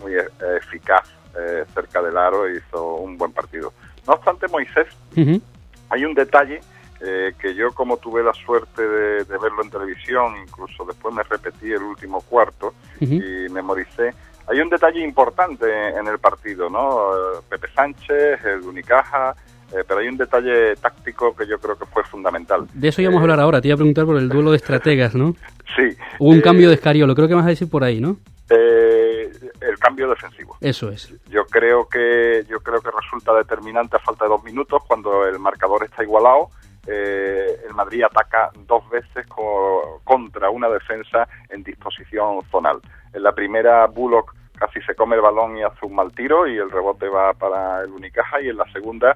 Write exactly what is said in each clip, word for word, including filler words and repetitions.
muy e- eficaz eh, cerca del aro e hizo un buen partido. No obstante, Moisés, uh-huh. hay un detalle eh, que yo, como tuve la suerte de, de verlo en televisión, incluso después me repetí el último cuarto uh-huh. y memoricé. Hay un detalle importante en el partido, ¿no? Pepe Sánchez, el Unicaja, eh, pero hay un detalle táctico que yo creo que fue fundamental. De eso íbamos eh, a hablar ahora, te iba a preguntar por el duelo de estrategas, ¿no? Sí. Hubo un eh, cambio de Escariolo, creo que vas a decir por ahí, ¿no? Eh, el cambio defensivo. Eso es. Yo creo que yo creo que resulta determinante a falta de dos minutos, cuando el marcador está igualado. Eh, el Madrid ataca dos veces co- contra una defensa en disposición zonal. En la primera, Bullock casi se come el balón y hace un mal tiro y el rebote va para el Unicaja, y en la segunda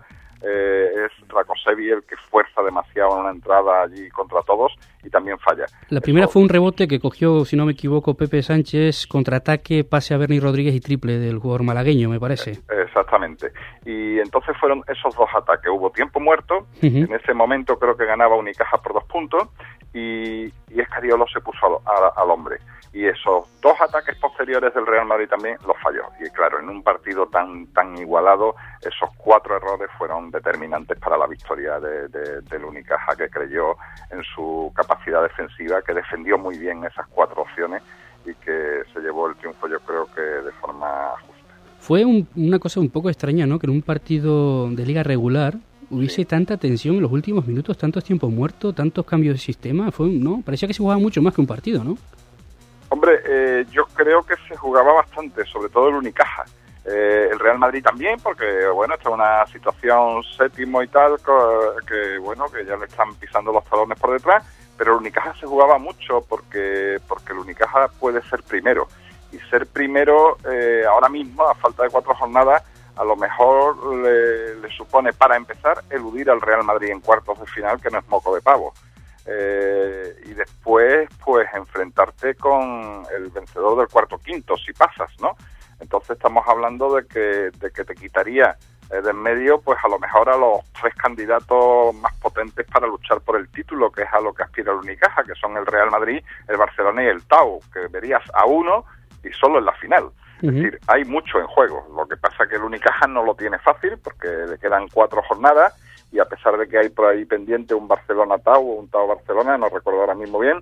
eh, es Rakosevic el que fuerza demasiado en una entrada allí contra todos y también falla. La primera Eso... fue un rebote que cogió, si no me equivoco, Pepe Sánchez, contraataque, pase a Berni Rodríguez y triple del jugador malagueño, me parece. Eh, exactamente. Y entonces fueron esos dos ataques. Hubo tiempo muerto, uh-huh. en ese momento creo que ganaba Unicaja por dos puntos y, y Escariolo se puso al, a, al hombre. Y esos dos ataques posteriores del Real Madrid también los falló. Y claro, en un partido tan tan igualado, esos cuatro errores fueron determinantes para la victoria de, de, del Unicaja, que creyó en su capacidad defensiva, que defendió muy bien esas cuatro opciones y que se llevó el triunfo, yo creo que de forma justa. Fue un, una cosa un poco extraña, ¿no? Que en un partido de liga regular hubiese sí. tanta tensión en los últimos minutos, tantos tiempos muertos, tantos cambios de sistema. Fue, ¿no? Parecía que se jugaba mucho más que un partido, ¿no? Hombre, eh, yo creo que se jugaba bastante, sobre todo el Unicaja. Eh, el Real Madrid también, porque, bueno, está en una situación séptimo y tal, que, bueno, que ya le están pisando los talones por detrás, pero el Unicaja se jugaba mucho porque porque el Unicaja puede ser primero. Y ser primero, eh, ahora mismo, a falta de cuatro jornadas, a lo mejor le, le supone, para empezar, eludir al Real Madrid en cuartos de final, que no es moco de pavo. Eh, y después pues enfrentarte con el vencedor del cuarto quinto si pasas, ¿no? Entonces estamos hablando de que de que te quitaría eh, de en medio pues a lo mejor a los tres candidatos más potentes para luchar por el título, que es a lo que aspira el Unicaja, que son el Real Madrid, el Barcelona y el Tau, que verías a uno y solo en la final. Uh-huh. Es decir, hay mucho en juego. Lo que pasa es que el Unicaja no lo tiene fácil porque le quedan cuatro jornadas. Y a pesar de que hay por ahí pendiente un Barcelona-Tau o un Tau-Barcelona, no recuerdo ahora mismo bien,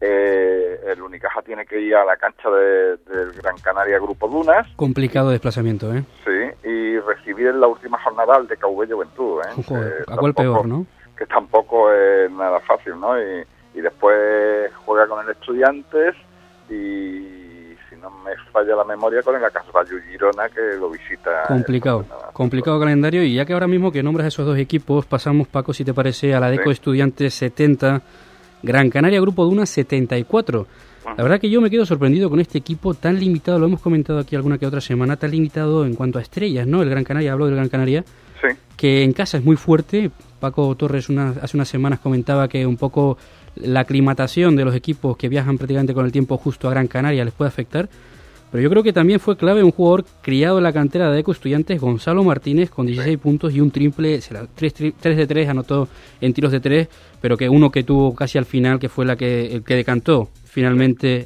eh, el Unicaja tiene que ir a la cancha del de, de Gran Canaria Grupo Dunas. Complicado desplazamiento, ¿eh? Sí, y recibir en la última jornada al D K V Juventud, ¿eh? Joder, a cuál peor, ¿no? Que tampoco es nada fácil, ¿no? Y, y después juega con el Estudiantes y... no me falla la memoria, con el Acasvallo Girona, que lo visita. Complicado, complicado calendario. Y ya que ahora mismo que nombras esos dos equipos, pasamos, Paco, si te parece, a la Deco sí. Estudiantes setenta, Gran Canaria Grupo Duna setenta y cuatro. Uh-huh. La verdad que yo me quedo sorprendido con este equipo tan limitado, lo hemos comentado aquí alguna que otra semana, tan limitado en cuanto a estrellas, ¿no? El Gran Canaria, hablo del Gran Canaria, sí. que en casa es muy fuerte. Paco Torres una, hace unas semanas comentaba que un poco la aclimatación de los equipos que viajan prácticamente con el tiempo justo a Gran Canaria les puede afectar, pero yo creo que también fue clave un jugador criado en la cantera de Eco Estudiantes, Gonzalo Martínez, con dieciséis sí. puntos y un triple, tres de tres anotó en tiros de tres, pero que uno que tuvo casi al final, que fue la que el que decantó finalmente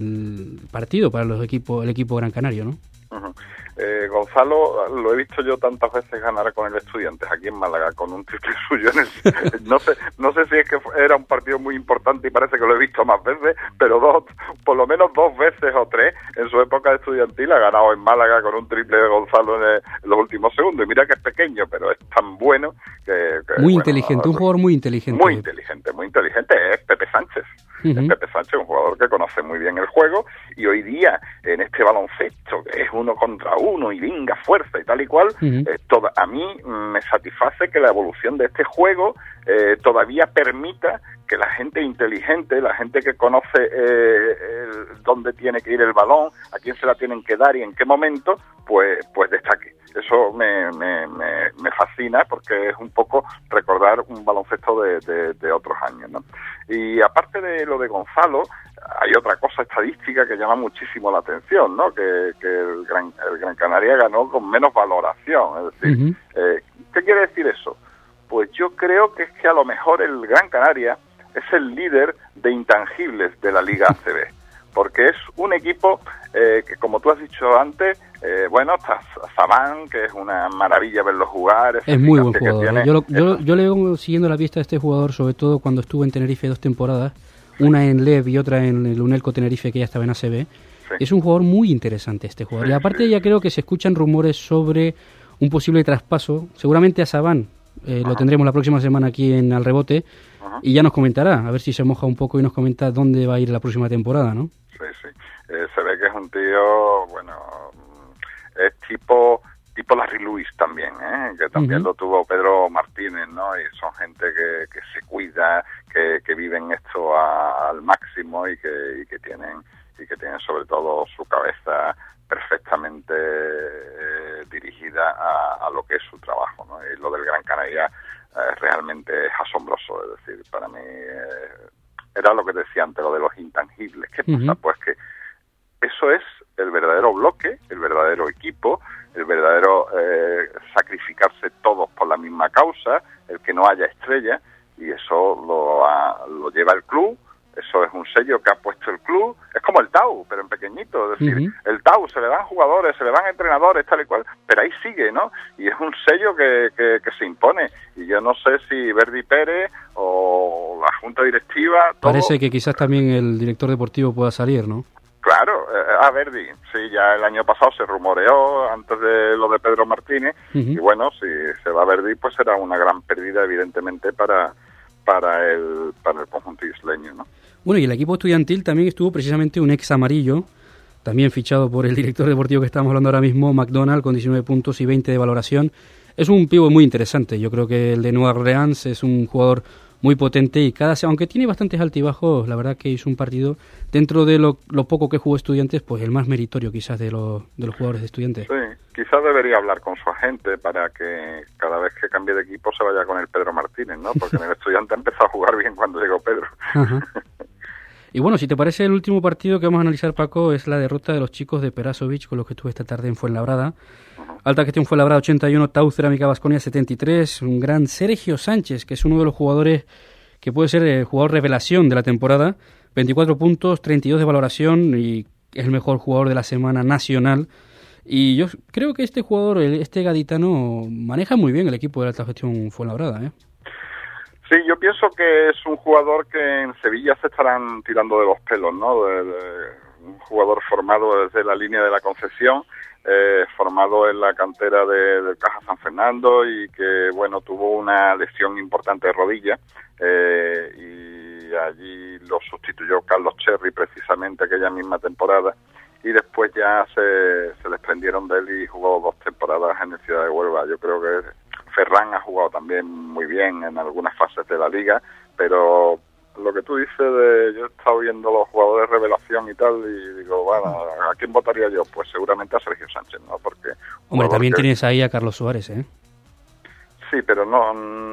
el partido para los equipos, el equipo Gran Canario, ¿no? Uh-huh. Eh, Gonzalo, lo he visto yo tantas veces ganar con el Estudiantes aquí en Málaga, con un triple suyo en el, no sé no sé si es que era un partido muy importante y parece que lo he visto más veces, pero dos, por lo menos dos veces o tres en su época estudiantil ha ganado en Málaga con un triple de Gonzalo en, el, en los últimos segundos. Y mira que es pequeño, pero es tan bueno que... que muy bueno, inteligente, no, un jugador muy inteligente. Muy inteligente, muy inteligente. Es Pepe Sánchez. Uh-huh. Es Pepe Sánchez, un jugador que conoce muy bien el juego, y hoy día en este baloncesto que es uno contra uno y venga fuerza y tal y cual, uh-huh. eh, toda, a mí me satisface que la evolución de este juego eh, todavía permita que la gente inteligente, la gente que conoce eh, el, dónde tiene que ir el balón, a quién se la tienen que dar y en qué momento, pues pues destaque. Eso me, me, me, me fascina, porque es un poco recordar un baloncesto de, de, de otros años, ¿no? Y aparte de lo de Gonzalo, hay otra cosa estadística que llama muchísimo la atención, ¿no? Que, que el, Gran, el Gran Canaria ganó con menos valoración. Es decir, uh-huh. eh, ¿qué quiere decir eso? Pues yo creo que es que a lo mejor el Gran Canaria es el líder de intangibles de la Liga A C B. porque es un equipo eh, que, como tú has dicho antes, eh, bueno, está Sabán, que es una maravilla verlo jugar. Es muy buen jugador. Tiene, yo, lo, yo, yo le vengo siguiendo la pista a este jugador, sobre todo cuando estuvo en Tenerife dos temporadas, sí. Una en L E V y otra en el Unelco Tenerife, que ya estaba en A C B. Sí. Es un jugador muy interesante este jugador. Sí, y aparte sí. ya creo que se escuchan rumores sobre un posible traspaso, seguramente a Sabán. Eh, lo tendremos la próxima semana aquí en Al Rebote. Ajá. Y ya nos comentará, a ver si se moja un poco y nos comenta dónde va a ir la próxima temporada, ¿no? Sí, sí. Eh, se ve que es un tío, bueno, es tipo tipo Larry Lewis también, ¿eh? Que también uh-huh. lo tuvo Pedro Martínez, ¿no? Y son gente que, que se cuida, que, que viven esto a, al máximo y que, y que tienen y que tienen sobre todo su cabeza perfectamente eh, dirigida a, a lo que es su trabajo, ¿no? Y lo del Gran Canaria eh, realmente es asombroso, es decir, para mí eh, era lo que decía antes, lo de los intangibles. ¿Qué pasa? Uh-huh. Pues que eso es el verdadero bloque, el verdadero equipo, el verdadero eh, sacrificarse todos por la misma causa, el que no haya estrella, y eso lo, a, lo lleva el club. Eso es un sello que ha puesto el club. Es como el T A U, pero en pequeñito. Es decir, uh-huh. el T A U se le dan jugadores, se le dan entrenadores, tal y cual, pero ahí sigue, ¿no? Y es un sello que, que, que se impone. Y yo no sé si Verdi Pérez o la junta directiva... Todo... Parece que quizás también el director deportivo pueda salir, ¿no? Claro, eh, a Verdi, sí, ya el año pasado se rumoreó antes de lo de Pedro Martínez, uh-huh. y bueno, si se va Verdi, pues será una gran pérdida, evidentemente, para, para, el, para el conjunto isleño, ¿no? Bueno, y el equipo estudiantil también estuvo precisamente un ex amarillo, también fichado por el director deportivo que estamos hablando ahora mismo, McDonald, con diecinueve puntos y veinte de valoración. Es un pívot muy interesante, yo creo que el de Nueva Orleans es un jugador muy potente y cada aunque tiene bastantes altibajos, la verdad que hizo un partido dentro de lo, lo poco que jugó Estudiantes, pues el más meritorio quizás de, lo, de los jugadores de Estudiantes. Sí, quizás debería hablar con su agente para que cada vez que cambie de equipo se vaya con el Pedro Martínez, ¿no? Porque en el Estudiante empezó a jugar bien cuando llegó Pedro. Ajá. Y bueno, si te parece, el último partido que vamos a analizar, Paco, es la derrota de los chicos de Perasovic, con los que estuve esta tarde en Fuenlabrada. Uh-huh. Alta Gestión Fuenlabrada ochenta y uno, T A U Cerámica Baskonia setenta y tres. Un gran Sergio Sánchez, que es uno de los jugadores que puede ser el jugador revelación de la temporada. veinticuatro puntos, treinta y dos de valoración y es el mejor jugador de la semana nacional. Y yo creo que este jugador, este gaditano, maneja muy bien el equipo de la Alta Gestión Fuenlabrada, ¿eh? Sí, yo pienso que es un jugador que en Sevilla se estarán tirando de los pelos, ¿no? De, de, un jugador formado desde la línea de la Concepción, eh, formado en la cantera de, del Caja San Fernando y que, bueno, tuvo una lesión importante de rodilla eh, y allí lo sustituyó Carlos Cherry precisamente aquella misma temporada y después ya se, se desprendieron de él y jugó dos temporadas en el Ciudad de Huelva. Yo creo que Ferran ha jugado también muy bien en algunas fases de la liga, pero lo que tú dices de... Yo he estado viendo los jugadores de revelación y tal, y digo, bueno, ¿a quién votaría yo? Pues seguramente a Sergio Sánchez, ¿no? Porque... Hombre, también que... tienes ahí a Carlos Suárez, ¿eh? Sí, pero no,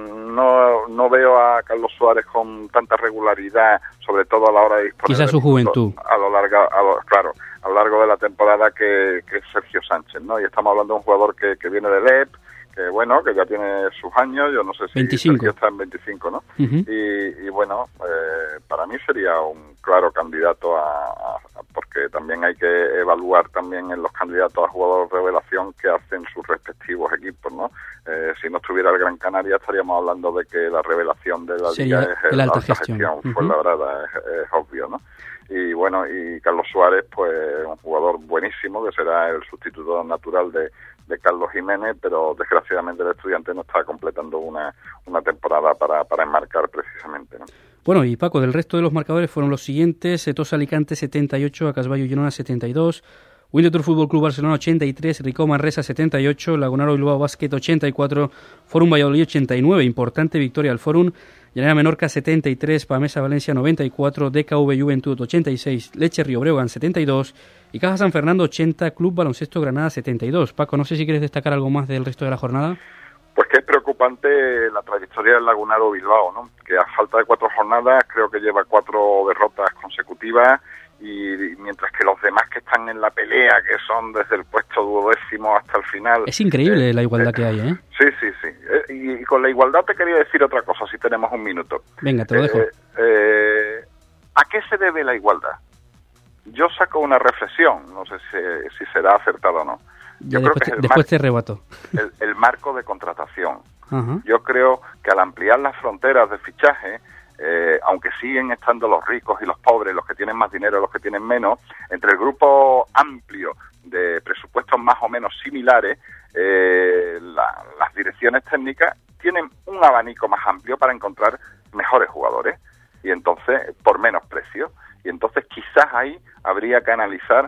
no, no veo a Carlos Suárez con tanta regularidad, sobre todo a la hora de disponer... Quizás su juventud. A lo largo, a lo, claro, a lo largo de la temporada que, que es Sergio Sánchez, ¿no? Y estamos hablando de un jugador que, que viene del E P, que bueno, que ya tiene sus años, yo no sé si veinticinco. Sergio está en veinticinco, ¿no? Uh-huh. Y, y bueno, eh, para mí sería un claro candidato a, a, porque también hay que evaluar también en los candidatos a jugadores de revelación que hacen sus respectivos equipos, ¿no? Eh, si no estuviera el Gran Canaria estaríamos hablando de que la revelación de la sería liga es el Alta Alta Gestión, Gestión. Uh-huh. Fuenlabrada, es, es obvio, ¿no? Y bueno, y Carlos Suárez, pues un jugador buenísimo, que será el sustituto natural de de Carlos Jiménez, pero desgraciadamente el Estudiante no está completando una, una temporada para, para enmarcar precisamente, ¿no? Bueno, y Paco, del resto de los marcadores fueron los siguientes: Setosa Alicante setenta y ocho, Acasballo Girona setenta y dos, Winterthur Fútbol Club Barcelona ochenta y tres, Ricó Manresa setenta y ocho, Lagunaro Bilbao Basket ochenta y cuatro, Fórum Valladolid ochenta y nueve, importante victoria al Fórum, Llanera Menorca setenta y tres, Pamesa Valencia noventa y cuatro, D K V Juventud ochenta y seis, Leche Río Breogán setenta y dos y Caja San Fernando ochenta, Club Baloncesto Granada setenta y dos. Paco, no sé si quieres destacar algo más del resto de la jornada. Pues que es preocupante la trayectoria del Lagunaro Bilbao, ¿no? Que a falta de cuatro jornadas creo que lleva cuatro derrotas consecutivas y mientras que los demás que están en la pelea, que son desde el puesto duodécimo hasta el final... Es increíble eh, la igualdad eh, que hay, ¿eh? Sí, sí, sí. Eh, y, y con la igualdad te quería decir otra cosa, si tenemos un minuto. Venga, te lo eh, dejo. Eh, ¿A qué se debe la igualdad? yo saco una reflexión, no sé si, si será acertado o no. Yo ya creo después, que es el después mar- te rebato. el, el marco de contratación. Ajá. Yo creo que al ampliar las fronteras de fichaje, eh, aunque siguen estando los ricos y los pobres, los que tienen más dinero y los que tienen menos, entre el grupo amplio de presupuestos más o menos similares, eh, la, las direcciones técnicas tienen un abanico más amplio para encontrar mejores jugadores, y entonces por menos precio. Y entonces quizás ahí habría que analizar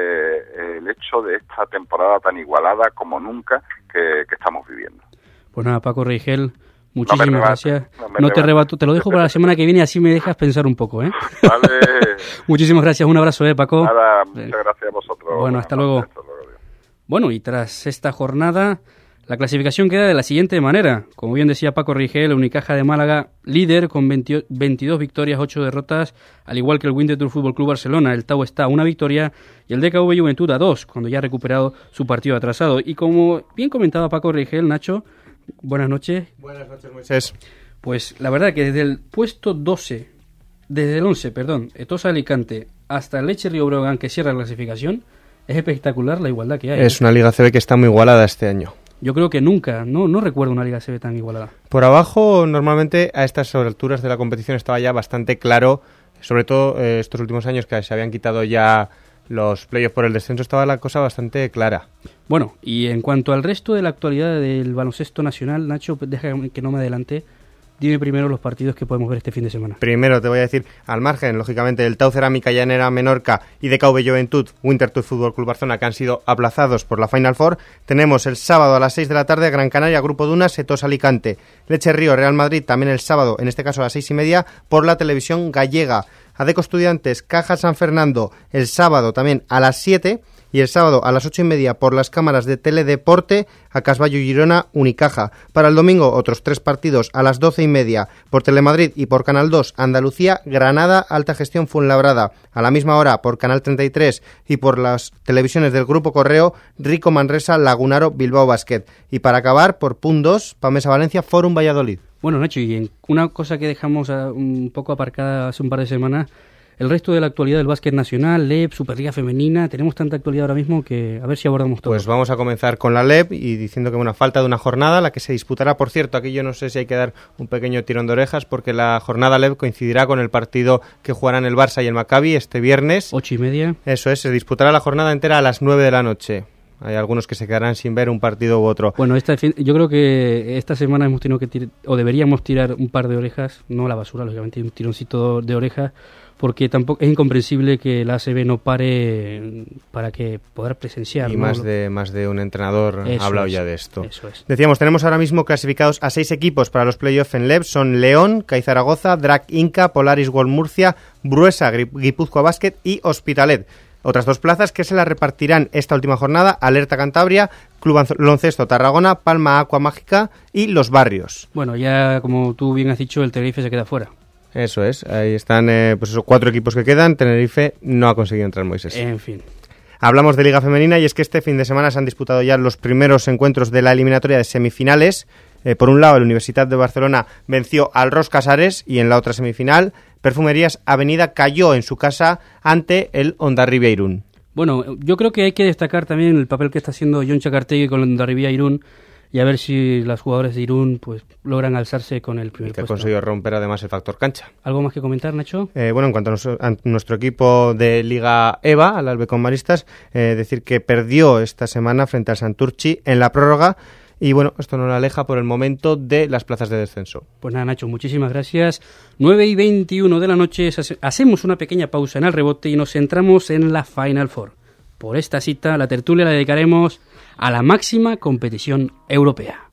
eh, el hecho de esta temporada tan igualada como nunca que, que estamos viviendo. Pues nada, Paco Rigel, muchísimas no gracias. No, no te rebato, te lo dejo para la semana que viene, así me dejas pensar un poco, ¿eh? Vale. Muchísimas gracias, un abrazo, ¿eh, Paco? Nada, muchas gracias a vosotros. Bueno, hasta luego. Hasta luego. Bueno, y tras esta jornada, la clasificación queda de la siguiente manera. Como bien decía Paco Rigel, el Unicaja de Málaga, líder con veinte, veintidós victorias, ocho derrotas, al igual que el Winterthur Fútbol Club Barcelona. El Tau está a una victoria y el D K V Juventud a dos, cuando ya ha recuperado su partido atrasado. Y como bien comentaba Paco Rigel, Nacho, buenas noches. Buenas noches, Moisés. Pues la verdad que desde el puesto doce, desde el once, perdón, Etosa Alicante, hasta el Leche Río Breogán, que cierra la clasificación, es espectacular la igualdad que hay. Es una Liga C B que está muy igualada este año. Yo creo que nunca, no, no recuerdo una Liga C B tan igualada. Por abajo, normalmente a estas alturas de la competición estaba ya bastante claro, sobre todo eh, estos últimos años que se habían quitado ya los playoffs por el descenso, estaba la cosa bastante clara. Bueno, y en cuanto al resto de la actualidad del baloncesto nacional, Nacho, deja que no me adelante. Dime primero los partidos que podemos ver este fin de semana. Primero te voy a decir, al margen, lógicamente, del Tau Cerámica Llanera Menorca y de K V Juventud, Winterthur Fútbol Club Barcelona, que han sido aplazados por la Final Four, tenemos el sábado a las seis de la tarde Gran Canaria, Grupo Dunas, Etosa Alicante. Leche Río, Real Madrid, también el sábado, en este caso a las seis y media, por la televisión gallega. Adeco Estudiantes, Caja San Fernando, el sábado también a las siete, y el sábado a las ocho y media por las cámaras de Teledeporte, a Casballo Girona, Unicaja. Para el domingo otros tres partidos a las doce y media por Telemadrid y por Canal dos, Andalucía, Granada, Alta Gestión Fuenlabrada. A la misma hora por Canal treinta y tres y por las televisiones del Grupo Correo, Rico Manresa, Lagunaro, Bilbao Basket. Y para acabar por P U N dos, Pamesa Valencia, Forum Valladolid. Bueno, Nacho, y en una cosa que dejamos a, un poco aparcada hace un par de semanas, el resto de la actualidad del básquet nacional, L E P, Superliga Femenina, tenemos tanta actualidad ahora mismo que a ver si abordamos todo. Pues vamos a comenzar con la L E P y diciendo que una falta de una jornada, la que se disputará, por cierto, aquí yo no sé si hay que dar un pequeño tirón de orejas, porque la jornada L E P coincidirá con el partido que jugarán el Barça y el Maccabi este viernes. Ocho y media. Eso es, se disputará la jornada entera a las nueve de la noche. Hay algunos que se quedarán sin ver un partido u otro. Bueno, esta fin, yo creo que esta semana hemos tenido que tirar, o deberíamos tirar un par de orejas, no a la basura, lógicamente, un tironcito de orejas, porque tampoco es incomprensible que la A C B no pare para que poder presenciar. Y ¿no? más de más de un entrenador Eso ha hablado es, ya de esto. Eso es. Decíamos, tenemos ahora mismo clasificados a seis equipos para los playoffs en L E P. Son León, CAI Zaragoza, Drac Inca, Polaris World Murcia, Bruesa, Guipúzcoa Basket y Hospitalet. Otras dos plazas que se las repartirán esta última jornada: Alerta Cantabria, Club Baloncesto Tarragona, Palma Aqua Mágica y Los Barrios. Bueno, ya como tú bien has dicho, el Tenerife se queda fuera. Eso es, ahí están eh, pues esos cuatro equipos que quedan. Tenerife no ha conseguido entrar, Moisés. En fin. Hablamos de Liga Femenina y es que este fin de semana se han disputado ya los primeros encuentros de la eliminatoria de semifinales. Eh, por un lado, la Universidad de Barcelona venció al Ros Casares y en la otra semifinal, Perfumerías Avenida cayó en su casa ante el Hondarribia Irún. Bueno, yo creo que hay que destacar también el papel que está haciendo Jon Chacartegui con el Hondarribia Irún y a ver si las jugadoras de Irún pues logran alzarse con el primer que puesto. ha conseguido romper además el factor cancha. ¿Algo más que comentar, Nacho? Eh, bueno, en cuanto a, nos, a nuestro equipo de Liga EVA, al Albecón Maristas, eh, decir que perdió esta semana frente al Santurchi en la prórroga. Y bueno, esto no lo aleja por el momento de las plazas de descenso. Pues nada, Nacho, muchísimas gracias. nueve y veintiuno de la noche, hacemos una pequeña pausa en el rebote y nos centramos en la Final Four. Por esta cita, la tertulia la dedicaremos a la máxima competición europea.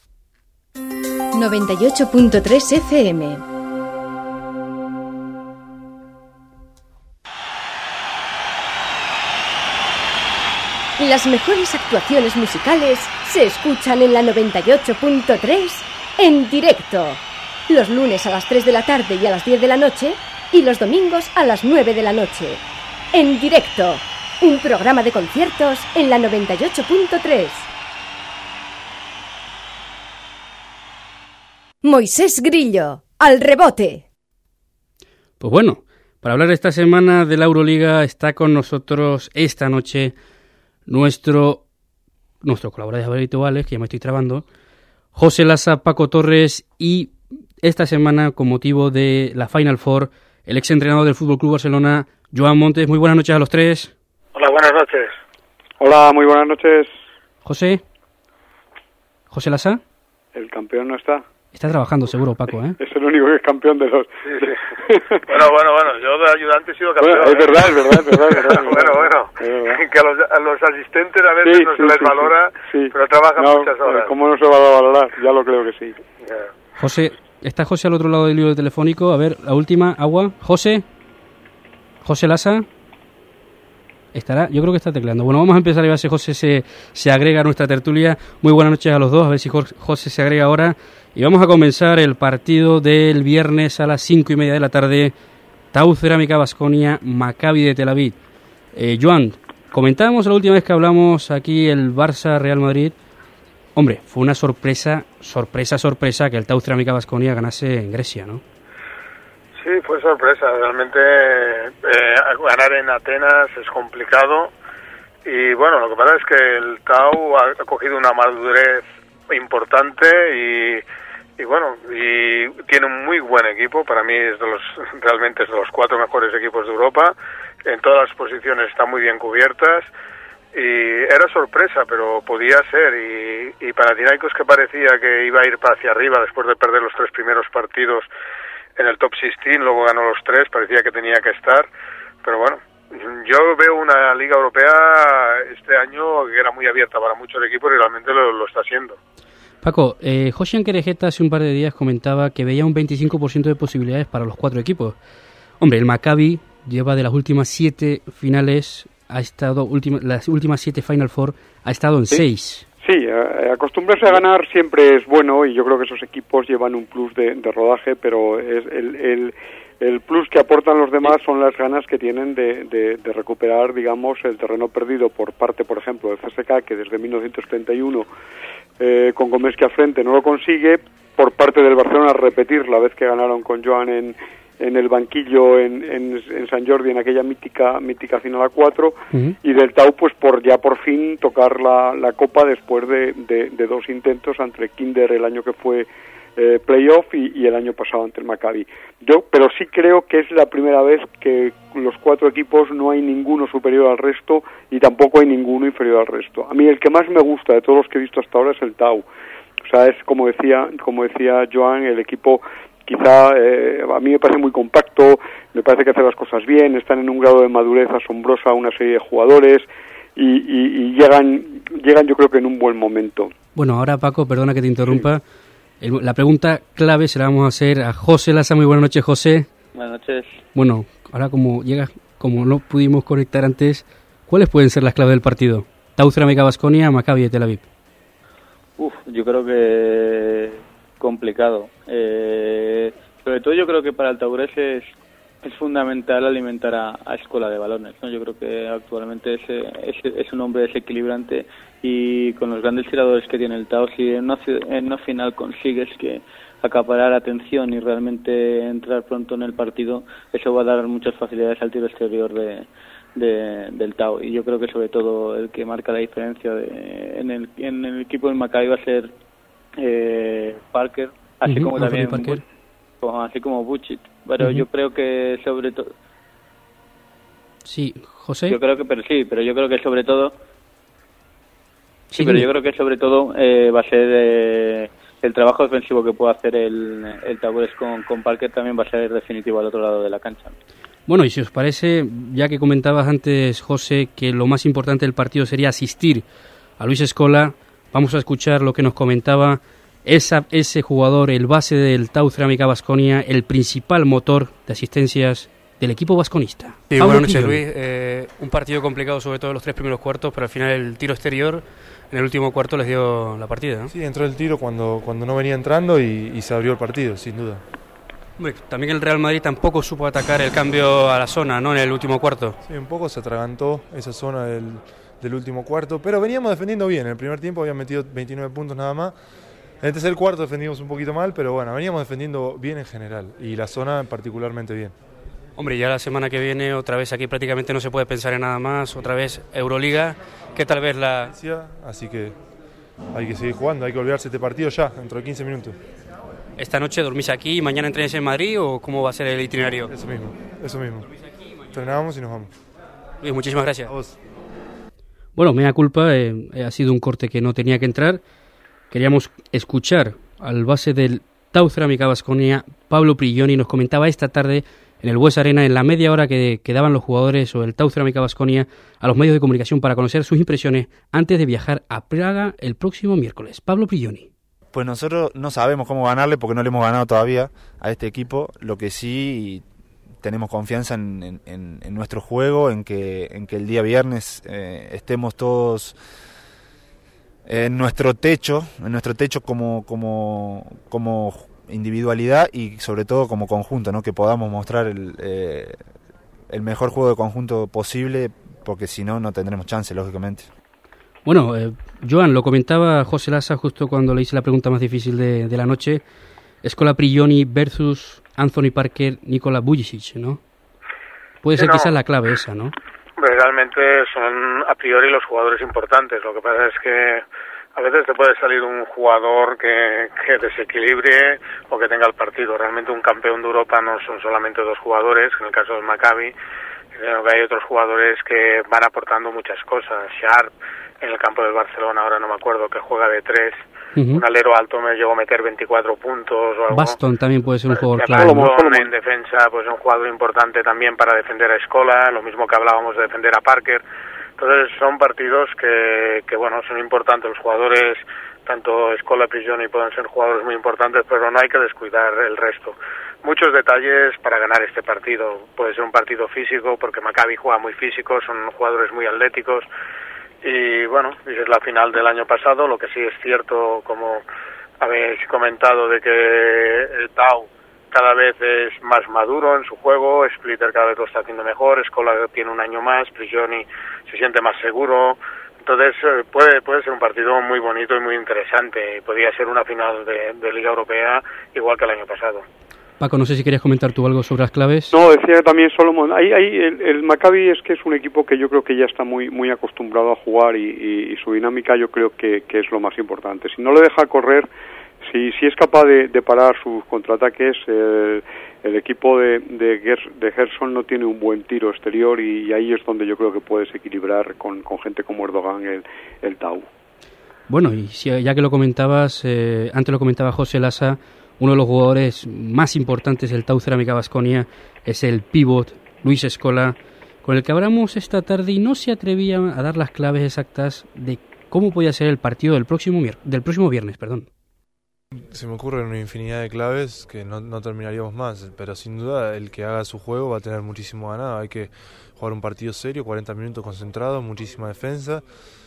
noventa y ocho punto tres F M. Las mejores actuaciones musicales se escuchan en la noventa y ocho punto tres en directo. Los lunes a las tres de la tarde y a las diez de la noche y los domingos a las nueve de la noche. En directo, un programa de conciertos en la noventa y ocho punto tres. Moisés Grillo, al rebote. Pues bueno, Para hablar esta semana de la Euroliga está con nosotros esta noche nuestro, nuestro colaborador habituales, que ya me estoy trabando, José Lasa, Paco Torres, y esta semana, con motivo de la Final Four, el exentrenador del F C Barcelona, Joan Montes. Muy buenas noches a los tres. Hola, buenas noches. Hola, muy buenas noches. José. José Lasa. El campeón no está. Está trabajando seguro, Paco, ¿eh? Es el único que es campeón de los... Sí, sí. Bueno, bueno, bueno, yo de ayudante he sido campeón. Bueno, es verdad, es verdad, es verdad. Es verdad, bueno, bueno, es que a los, a los asistentes a veces sí, no sí, se les sí, valora, sí. pero trabajan no, muchas horas. ¿Cómo no se va a valorar? Ya lo creo que sí. Yeah. José, ¿está José al otro lado del hilo telefónico? A ver, la última, agua. José. José Lasa. ¿Estará? Yo creo que está tecleando. Bueno, vamos a empezar a ver si José se, se agrega a nuestra tertulia. Muy buenas noches a los dos, a ver si José se agrega ahora. Y vamos a comenzar el partido del viernes a las cinco y media de la tarde. Tau Cerámica Baskonia, Maccabi de Tel Aviv. Eh, Joan, comentábamos la última vez que hablamos aquí el Barça-Real Madrid. Hombre, fue una sorpresa, sorpresa, sorpresa que el Tau Cerámica Baskonia ganase en Grecia, ¿no? Sí, fue sorpresa. Realmente eh, ganar en Atenas es complicado. Y bueno, lo que pasa es que el Tau ha, ha cogido una madurez importante y, y bueno, y tiene un muy buen equipo. Para mí es de los, realmente es de los cuatro mejores equipos de Europa. En todas las posiciones están muy bien cubiertas. Y era sorpresa, pero podía ser. Y, y Panathinaikos, que parecía que iba a ir para hacia arriba después de perder los tres primeros partidos en el top dieciséis, luego ganó los tres, parecía que tenía que estar, pero bueno, yo veo una Liga Europea este año que era muy abierta para muchos equipos y realmente lo, lo está siendo. Paco, eh, Josian Querejeta hace un par de días comentaba que veía un veinticinco por ciento de posibilidades para los cuatro equipos. Hombre, el Maccabi lleva de las últimas siete finales, ha estado última, las últimas siete Final Four, ha estado en sí. seis. Sí, eh, acostumbrarse a ganar siempre es bueno y yo creo que esos equipos llevan un plus de, de rodaje, pero es el, el, el plus que aportan los demás son las ganas que tienen de, de, de recuperar, digamos, el terreno perdido por parte, por ejemplo, del C S K A, que desde mil novecientos treinta y uno eh, con Gomeski al frente no lo consigue, por parte del Barcelona repetir la vez que ganaron con Joan en en el banquillo en, en, en San Jordi en aquella mítica mítica final a cuatro, uh-huh. Y del Tau pues por ya por fin tocar la, la copa después de, de, de dos intentos ante Kinder el año que fue eh, playoff y, y el año pasado ante el Maccabi. Yo pero sí creo que es la primera vez que los cuatro equipos no hay ninguno superior al resto y tampoco hay ninguno inferior al resto. A mí el que más me gusta de todos los que he visto hasta ahora es el Tau. O sea, es como decía como decía Joan, el equipo quizá eh, a mí me parece muy compacto, me parece que hace las cosas bien, están en un grado de madurez asombrosa una serie de jugadores y, y, y llegan llegan yo creo que en un buen momento. Bueno, ahora Paco, perdona que te interrumpa, sí. el, la pregunta clave se la vamos a hacer a José Lasa. Muy buenas noches, José. Buenas noches. Bueno, ahora como llega, como no pudimos conectar antes, ¿cuáles pueden ser las claves del partido? Tau Cerámica Baskonia, Maccabi de Tel Aviv. Uf, yo creo que complicado. Eh, sobre todo yo creo que para el Taurés es, es fundamental alimentar a, a Escola de balones, ¿no? Yo creo que actualmente es, es, es un hombre desequilibrante y con los grandes tiradores que tiene el Tau, si en una, en una final consigues que acaparar atención y realmente entrar pronto en el partido, eso va a dar muchas facilidades al tiro exterior de, de, del Tau. Y yo creo que sobre todo el que marca la diferencia de, en, el, en el equipo del Maccabi va a ser Eh, Parker, así uh-huh, como también Parker. Bu- así como Vucic, pero uh-huh. yo creo que sobre todo sí, José. Yo creo que, pero sí, pero yo creo que sobre todo sí, sí pero yo creo que sobre todo eh, va a ser eh, el trabajo defensivo que puede hacer el el Taurés con con Parker también va a ser definitivo al otro lado de la cancha. Bueno, y si os parece, ya que comentabas antes, José, que lo más importante del partido sería asistir a Luis Scola, vamos a escuchar lo que nos comentaba esa, ese jugador, el base del Tau Cerámica Baskonia, el principal motor de asistencias del equipo vasconista. Sí, buenas noches, Luis. Eh, un partido complicado, sobre todo en los tres primeros cuartos, pero al final el tiro exterior en el último cuarto les dio la partida, ¿no? Sí, entró el tiro cuando, cuando no venía entrando y, y se abrió el partido, sin duda. Hombre, también el Real Madrid tampoco supo atacar el cambio a la zona, ¿no? En el último cuarto. Sí, un poco se atragantó esa zona del, del último cuarto, pero veníamos defendiendo bien. En el primer tiempo habían metido veintinueve puntos nada más. En el tercer cuarto defendimos un poquito mal, pero bueno, veníamos defendiendo bien en general y la zona particularmente bien. Hombre, ya la semana que viene otra vez aquí prácticamente no se puede pensar en nada más, otra vez Euroliga, que tal vez la... Así que hay que seguir jugando, hay que olvidarse de este partido ya, dentro de quince minutos. ¿Esta noche dormís aquí y mañana entrenáis en Madrid o cómo va a ser el itinerario? Eso mismo, eso mismo. Entrenamos y nos vamos. Luis, muchísimas gracias. A vos. Bueno, mea culpa, eh, ha sido un corte que no tenía que entrar. Queríamos escuchar al base del Tau Cerámica Baskonia, Pablo Prigioni, nos comentaba esta tarde en el Bues Arena, en la media hora que quedaban los jugadores o el Tau Cerámica Baskonia a los medios de comunicación para conocer sus impresiones antes de viajar a Praga el próximo miércoles. Pablo Prigioni. Pues nosotros no sabemos cómo ganarle porque no le hemos ganado todavía a este equipo. Lo que sí tenemos confianza en, en, en nuestro juego, en que, en que el día viernes eh, estemos todos en nuestro techo, en nuestro techo como, como, como individualidad y sobre todo como conjunto, ¿no? Que podamos mostrar el, eh, el mejor juego de conjunto posible, porque si no, no tendremos chance, lógicamente. Bueno, eh, Joan, lo comentaba José Lassa justo cuando le hice la pregunta más difícil de, de la noche. Scola Prigioni versus Anthony Parker, Nikola Vujicic, ¿no? Puede ser no. quizás la clave esa, ¿no? Realmente son a priori los jugadores importantes. Lo que pasa es que a veces te puede salir un jugador que, que desequilibre o que tenga el partido. Realmente un campeón de Europa no son solamente dos jugadores, en el caso del Maccabi, sino que hay otros jugadores que van aportando muchas cosas. Sharp, en el campo del Barcelona, ahora no me acuerdo, que juega de tres. Uh-huh. Un alero alto me llegó a meter veinticuatro puntos o algo. Baston también puede ser un jugador clave, ¿no? clave. En defensa, pues un jugador importante también para defender a Scola, lo mismo que hablábamos de defender a Parker. Entonces son partidos que, que bueno, son importantes. Los jugadores, tanto Scola y Prigioni pueden ser jugadores muy importantes, pero no hay que descuidar el resto. Muchos detalles para ganar este partido. Puede ser un partido físico, porque Maccabi juega muy físico, son jugadores muy atléticos. Y bueno, es la final del año pasado. Lo que sí es cierto, como habéis comentado, de que el Tau cada vez es más maduro en su juego, Splitter cada vez lo está haciendo mejor, Scola tiene un año más, Prigioni se siente más seguro. Entonces puede puede ser un partido muy bonito y muy interesante, y podría ser una final de, de Liga Europea igual que el año pasado. Paco, no sé si querías comentar tú algo sobre las claves. No, decía también Solomon, ahí, ahí el, el Maccabi es que es un equipo que yo creo que ya está muy muy acostumbrado a jugar y, y, y su dinámica yo creo que, que es lo más importante. Si no le deja correr, si, si es capaz de, de parar sus contraataques, el, el equipo de, de, Gers, de Gerson no tiene un buen tiro exterior y, y ahí es donde yo creo que puedes equilibrar con, con gente como Erdogan el, el Tau. Bueno, y si, ya que lo comentabas, eh, antes lo comentaba José Lassa, uno de los jugadores más importantes del Tau Cerámica Baskonia es el pívot Luis Scola, con el que hablamos esta tarde y no se atrevía a dar las claves exactas de cómo podía ser el partido del próximo mier- del próximo viernes, perdón. Se me ocurren una infinidad de claves que no, no terminaríamos más, pero sin duda el que haga su juego va a tener muchísimo ganado. Hay que jugar un partido serio, cuarenta minutos concentrados, muchísima defensa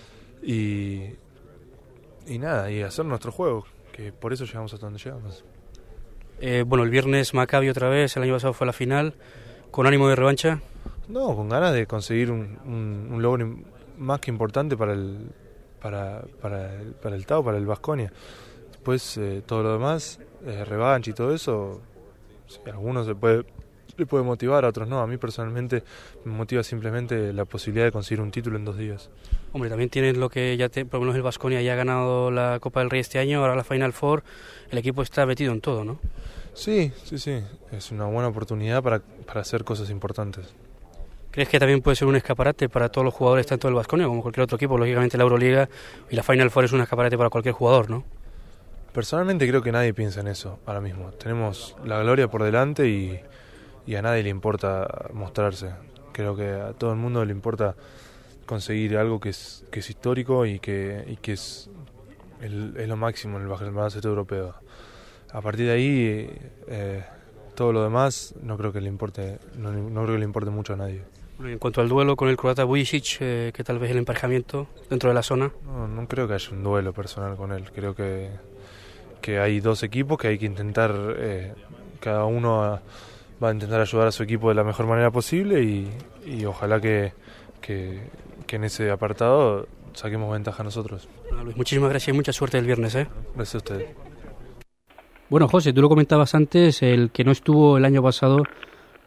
y, y nada, y hacer nuestro juego, que por eso llegamos hasta donde llegamos. Eh, bueno, el viernes Maccabi otra vez, el año pasado fue la final, ¿con ánimo de revancha? No, con ganas de conseguir un, un, un logro más que importante para el para, para el, para el Tau, para el Baskonia. Después eh, todo lo demás, eh, revancha y todo eso, sí, a algunos se puede, le puede motivar, a otros no. A mí personalmente me motiva simplemente la posibilidad de conseguir un título en dos días. Hombre, también tienes lo que ya te, por lo menos el Baskonia ya ha ganado la Copa del Rey este año, ahora la Final Four, el equipo está metido en todo, ¿no? Sí, sí, sí, es una buena oportunidad para, para hacer cosas importantes. ¿Crees que también puede ser un escaparate para todos los jugadores, tanto del Baskonia como cualquier otro equipo? Lógicamente la Euroliga y la Final Four es un escaparate para cualquier jugador, ¿no? Personalmente creo que nadie piensa en eso ahora mismo. Tenemos la gloria por delante y, y a nadie le importa mostrarse. Creo que a todo el mundo le importa conseguir algo que es, que es histórico y que, y que es, el, es lo máximo en el baloncesto europeo. A partir de ahí, eh, todo lo demás no creo que le importe, no, no creo que le importe mucho a nadie. En cuanto al duelo con el croata Vujicic, eh, ¿qué tal vez el emparejamiento dentro de la zona? No, no creo que haya un duelo personal con él. Creo que, que hay dos equipos que hay que intentar, eh, cada uno a, va a intentar ayudar a su equipo de la mejor manera posible y, y ojalá que, que, que en ese apartado saquemos ventaja nosotros. Bueno, Luis, muchísimas gracias y mucha suerte el viernes, ¿eh? Gracias a ustedes. Bueno, José, tú lo comentabas antes, el que no estuvo el año pasado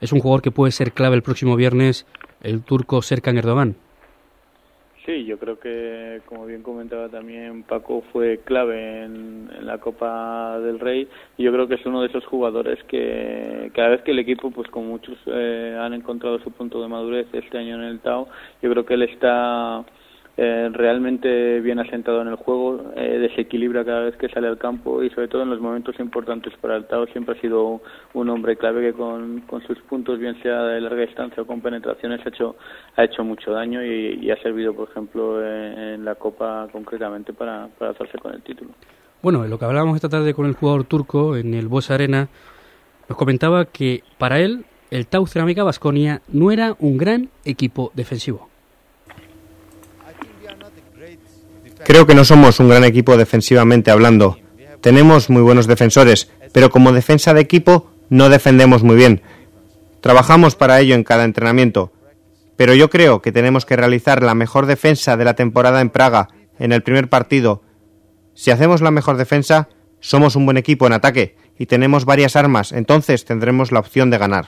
es un jugador que puede ser clave el próximo viernes, el turco Serkan Erdogan. Sí, yo creo que, como bien comentaba también Paco, fue clave en, en la Copa del Rey, y yo creo que es uno de esos jugadores que cada vez que el equipo, pues con muchos eh, han encontrado su punto de madurez este año en el T A O, yo creo que él está eh, realmente bien asentado en el juego, eh, desequilibra cada vez que sale al campo, y sobre todo en los momentos importantes para el T A O siempre ha sido un hombre clave que con, con sus puntos, bien sea de larga distancia o con penetraciones, ha hecho ha hecho mucho daño y, y ha servido, por ejemplo, en, en la Copa concretamente para, para hacerse con el título. Bueno, en lo que hablábamos esta tarde con el jugador turco en el Buesa Arena, nos comentaba que para él el T A U Cerámica Baskonia no era un gran equipo defensivo. Creo que no somos un gran equipo defensivamente hablando. Tenemos muy buenos defensores, pero como defensa de equipo no defendemos muy bien. Trabajamos para ello en cada entrenamiento. Pero yo creo que tenemos que realizar la mejor defensa de la temporada en Praga, en el primer partido. Si hacemos la mejor defensa, somos un buen equipo en ataque y tenemos varias armas, entonces tendremos la opción de ganar.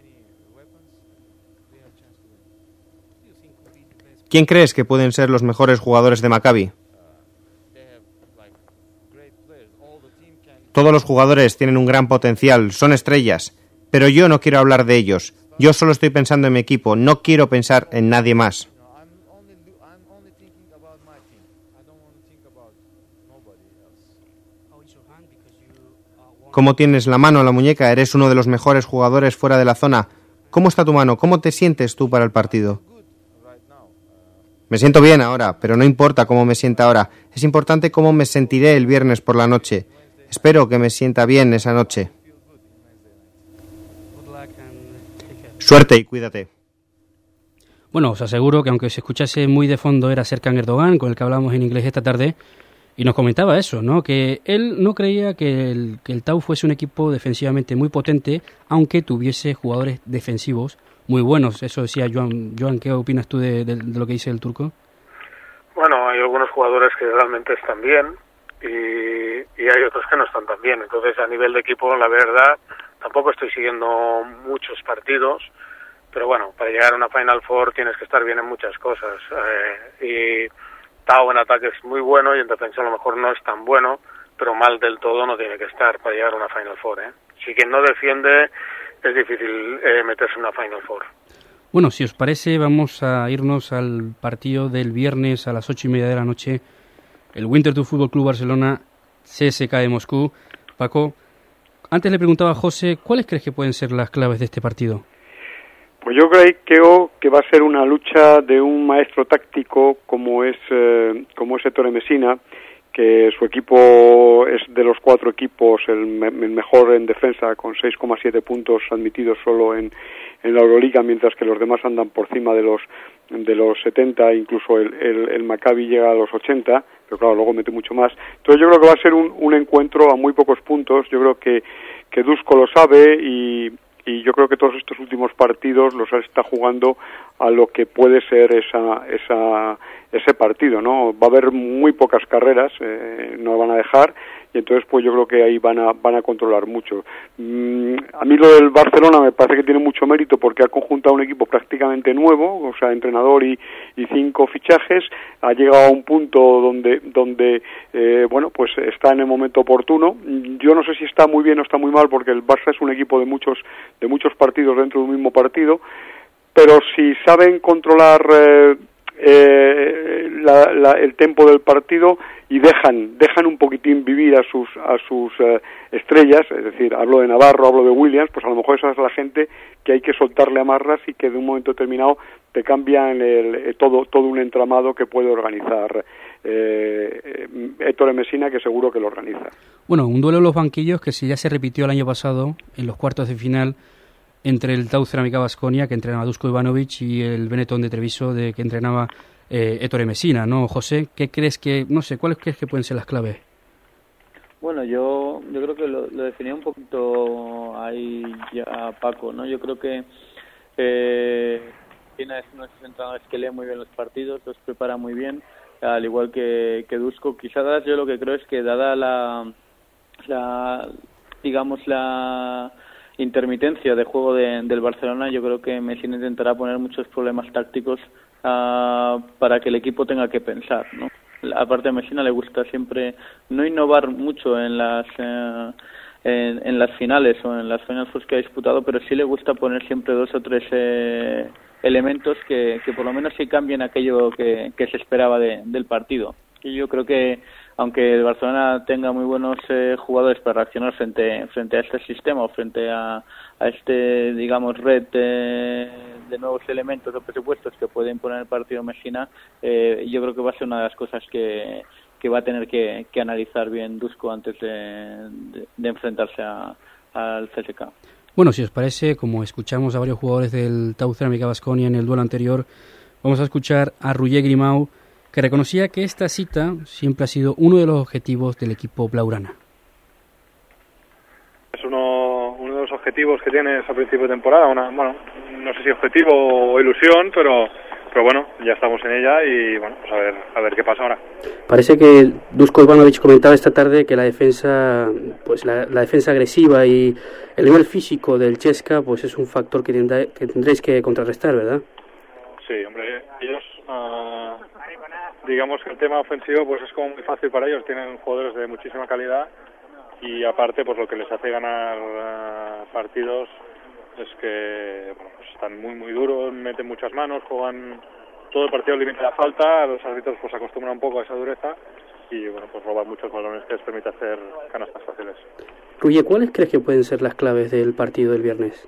¿Quién crees que pueden ser los mejores jugadores de Maccabi? Todos los jugadores tienen un gran potencial, son estrellas, pero yo no quiero hablar de ellos. Yo solo estoy pensando en mi equipo, no quiero pensar en nadie más. ¿Cómo tienes la mano en la muñeca? Eres uno de los mejores jugadores fuera de la zona. ¿Cómo está tu mano? ¿Cómo te sientes tú para el partido? Me siento bien ahora, pero no importa cómo me sienta ahora. Es importante cómo me sentiré el viernes por la noche. Espero que me sienta bien esa noche. Suerte y cuídate. Bueno, os aseguro que aunque se escuchase muy de fondo era Serkan Erdogan, con el que hablamos en inglés esta tarde, y nos comentaba eso, ¿no? Que él no creía que el, que el T A U fuese un equipo defensivamente muy potente, aunque tuviese jugadores defensivos muy buenos. Eso decía Joan. Joan, ¿qué opinas tú de, de, de lo que dice el turco? Bueno, hay algunos jugadores que realmente están bien y, y hay otros que no están tan bien. Entonces, a nivel de equipo, la verdad, tampoco estoy siguiendo muchos partidos, pero bueno, para llegar a una Final Four tienes que estar bien en muchas cosas. Eh, y T A O en ataque es muy bueno y en defensa a lo mejor no es tan bueno, pero mal del todo no tiene que estar para llegar a una Final Four. ¿eh? Si quien no defiende, es difícil eh, meterse en una Final Four. Bueno, si os parece, vamos a irnos al partido del viernes a las ocho y media de la noche. El Winterthur Fútbol Club Barcelona, C S K A de Moscú. Paco, antes le preguntaba a José, ¿cuáles crees que pueden ser las claves de este partido? Pues yo creo que va a ser una lucha de un maestro táctico como es eh, como es Ettore Messina, que su equipo es de los cuatro equipos el, me, el mejor en defensa, con seis coma siete puntos admitidos solo en, en la Euroliga, mientras que los demás andan por encima de los de los setenta, incluso el, el, el Maccabi llega a los ochenta, pero claro, luego mete mucho más. Entonces yo creo que va a ser un, un encuentro a muy pocos puntos. Yo creo que, que Dusko lo sabe y, y yo creo que todos estos últimos partidos los está jugando a lo que puede ser esa esa ese partido, ¿no? Va a haber muy pocas carreras, eh, no van a dejar, y entonces pues yo creo que ahí van a van a controlar mucho. Mm, a mí lo del Barcelona me parece que tiene mucho mérito porque ha conjuntado un equipo prácticamente nuevo, o sea, entrenador y, y cinco fichajes, ha llegado a un punto donde donde eh, bueno, pues está en el momento oportuno. Yo no sé si está muy bien o está muy mal porque el Barça es un equipo de muchos de muchos partidos dentro de un mismo partido, pero si saben controlar eh, eh, la, la, el tempo del partido y dejan dejan un poquitín vivir a sus a sus eh, estrellas, es decir, hablo de Navarro, hablo de Williams, pues a lo mejor esa es la gente que hay que soltarle amarras y que de un momento determinado te cambian el, el, todo todo un entramado que puede organizar eh, Ettore Messina, que seguro que lo organiza. Bueno, un duelo en los banquillos que si ya se repitió el año pasado en los cuartos de final entre el T A U Cerámica Baskonia, que entrenaba Dusko Ivanovic, y el Benetton de Treviso, de que entrenaba eh, Ettore Messina, ¿no? José, ¿qué crees que, no sé, cuáles crees que pueden ser las claves? Bueno, yo yo creo que lo, lo definía un poquito ahí ya Paco, ¿no? Yo creo que eh, tiene unos entrenadores que leen muy bien los partidos, los prepara muy bien, al igual que, que Dusko. Quizás yo lo que creo es que dada la, la digamos, la intermitencia de juego de, del Barcelona, yo creo que Messina intentará poner muchos problemas tácticos uh, para que el equipo tenga que pensar, ¿no? Aparte a Messina le gusta siempre no innovar mucho en las eh, en, en las finales o en las Final Fours que ha disputado, pero sí le gusta poner siempre dos o tres eh, elementos que, que por lo menos sí cambien aquello que, que se esperaba de, del partido. Y yo creo que aunque el Barcelona tenga muy buenos eh, jugadores para reaccionar frente frente a este sistema o frente a, a este, digamos, red de, de nuevos elementos o presupuestos que puede imponer el partido Messina, eh, yo creo que va a ser una de las cosas que, que va a tener que, que analizar bien Dusko antes de, de, de enfrentarse a, al C S K. Bueno, si os parece, como escuchamos a varios jugadores del Tau Cerámica Baskonia en el duelo anterior, vamos a escuchar a Roger Grimau, que reconocía que esta cita siempre ha sido uno de los objetivos del equipo blaugrana. Es uno, uno de los objetivos que tienes a principio de temporada, una, bueno, no sé si objetivo o ilusión, pero, pero bueno, ya estamos en ella y bueno, pues a ver, a ver qué pasa ahora. Parece que Dusko Ivanovic comentaba esta tarde que la defensa, pues la, la defensa agresiva y el nivel físico del Chesca, pues es un factor que, tendrá, que tendréis que contrarrestar, ¿verdad? Sí, hombre, ellos, uh, digamos que el tema ofensivo pues es como muy fácil para ellos, tienen jugadores de muchísima calidad y aparte pues lo que les hace ganar uh, partidos es que bueno, pues están muy muy duros, meten muchas manos, juegan todo el partido al límite de la falta, los árbitros pues acostumbran un poco a esa dureza y bueno, pues roban muchos balones que les permite hacer canastas fáciles. Ruye, ¿cuáles crees que pueden ser las claves del partido del viernes?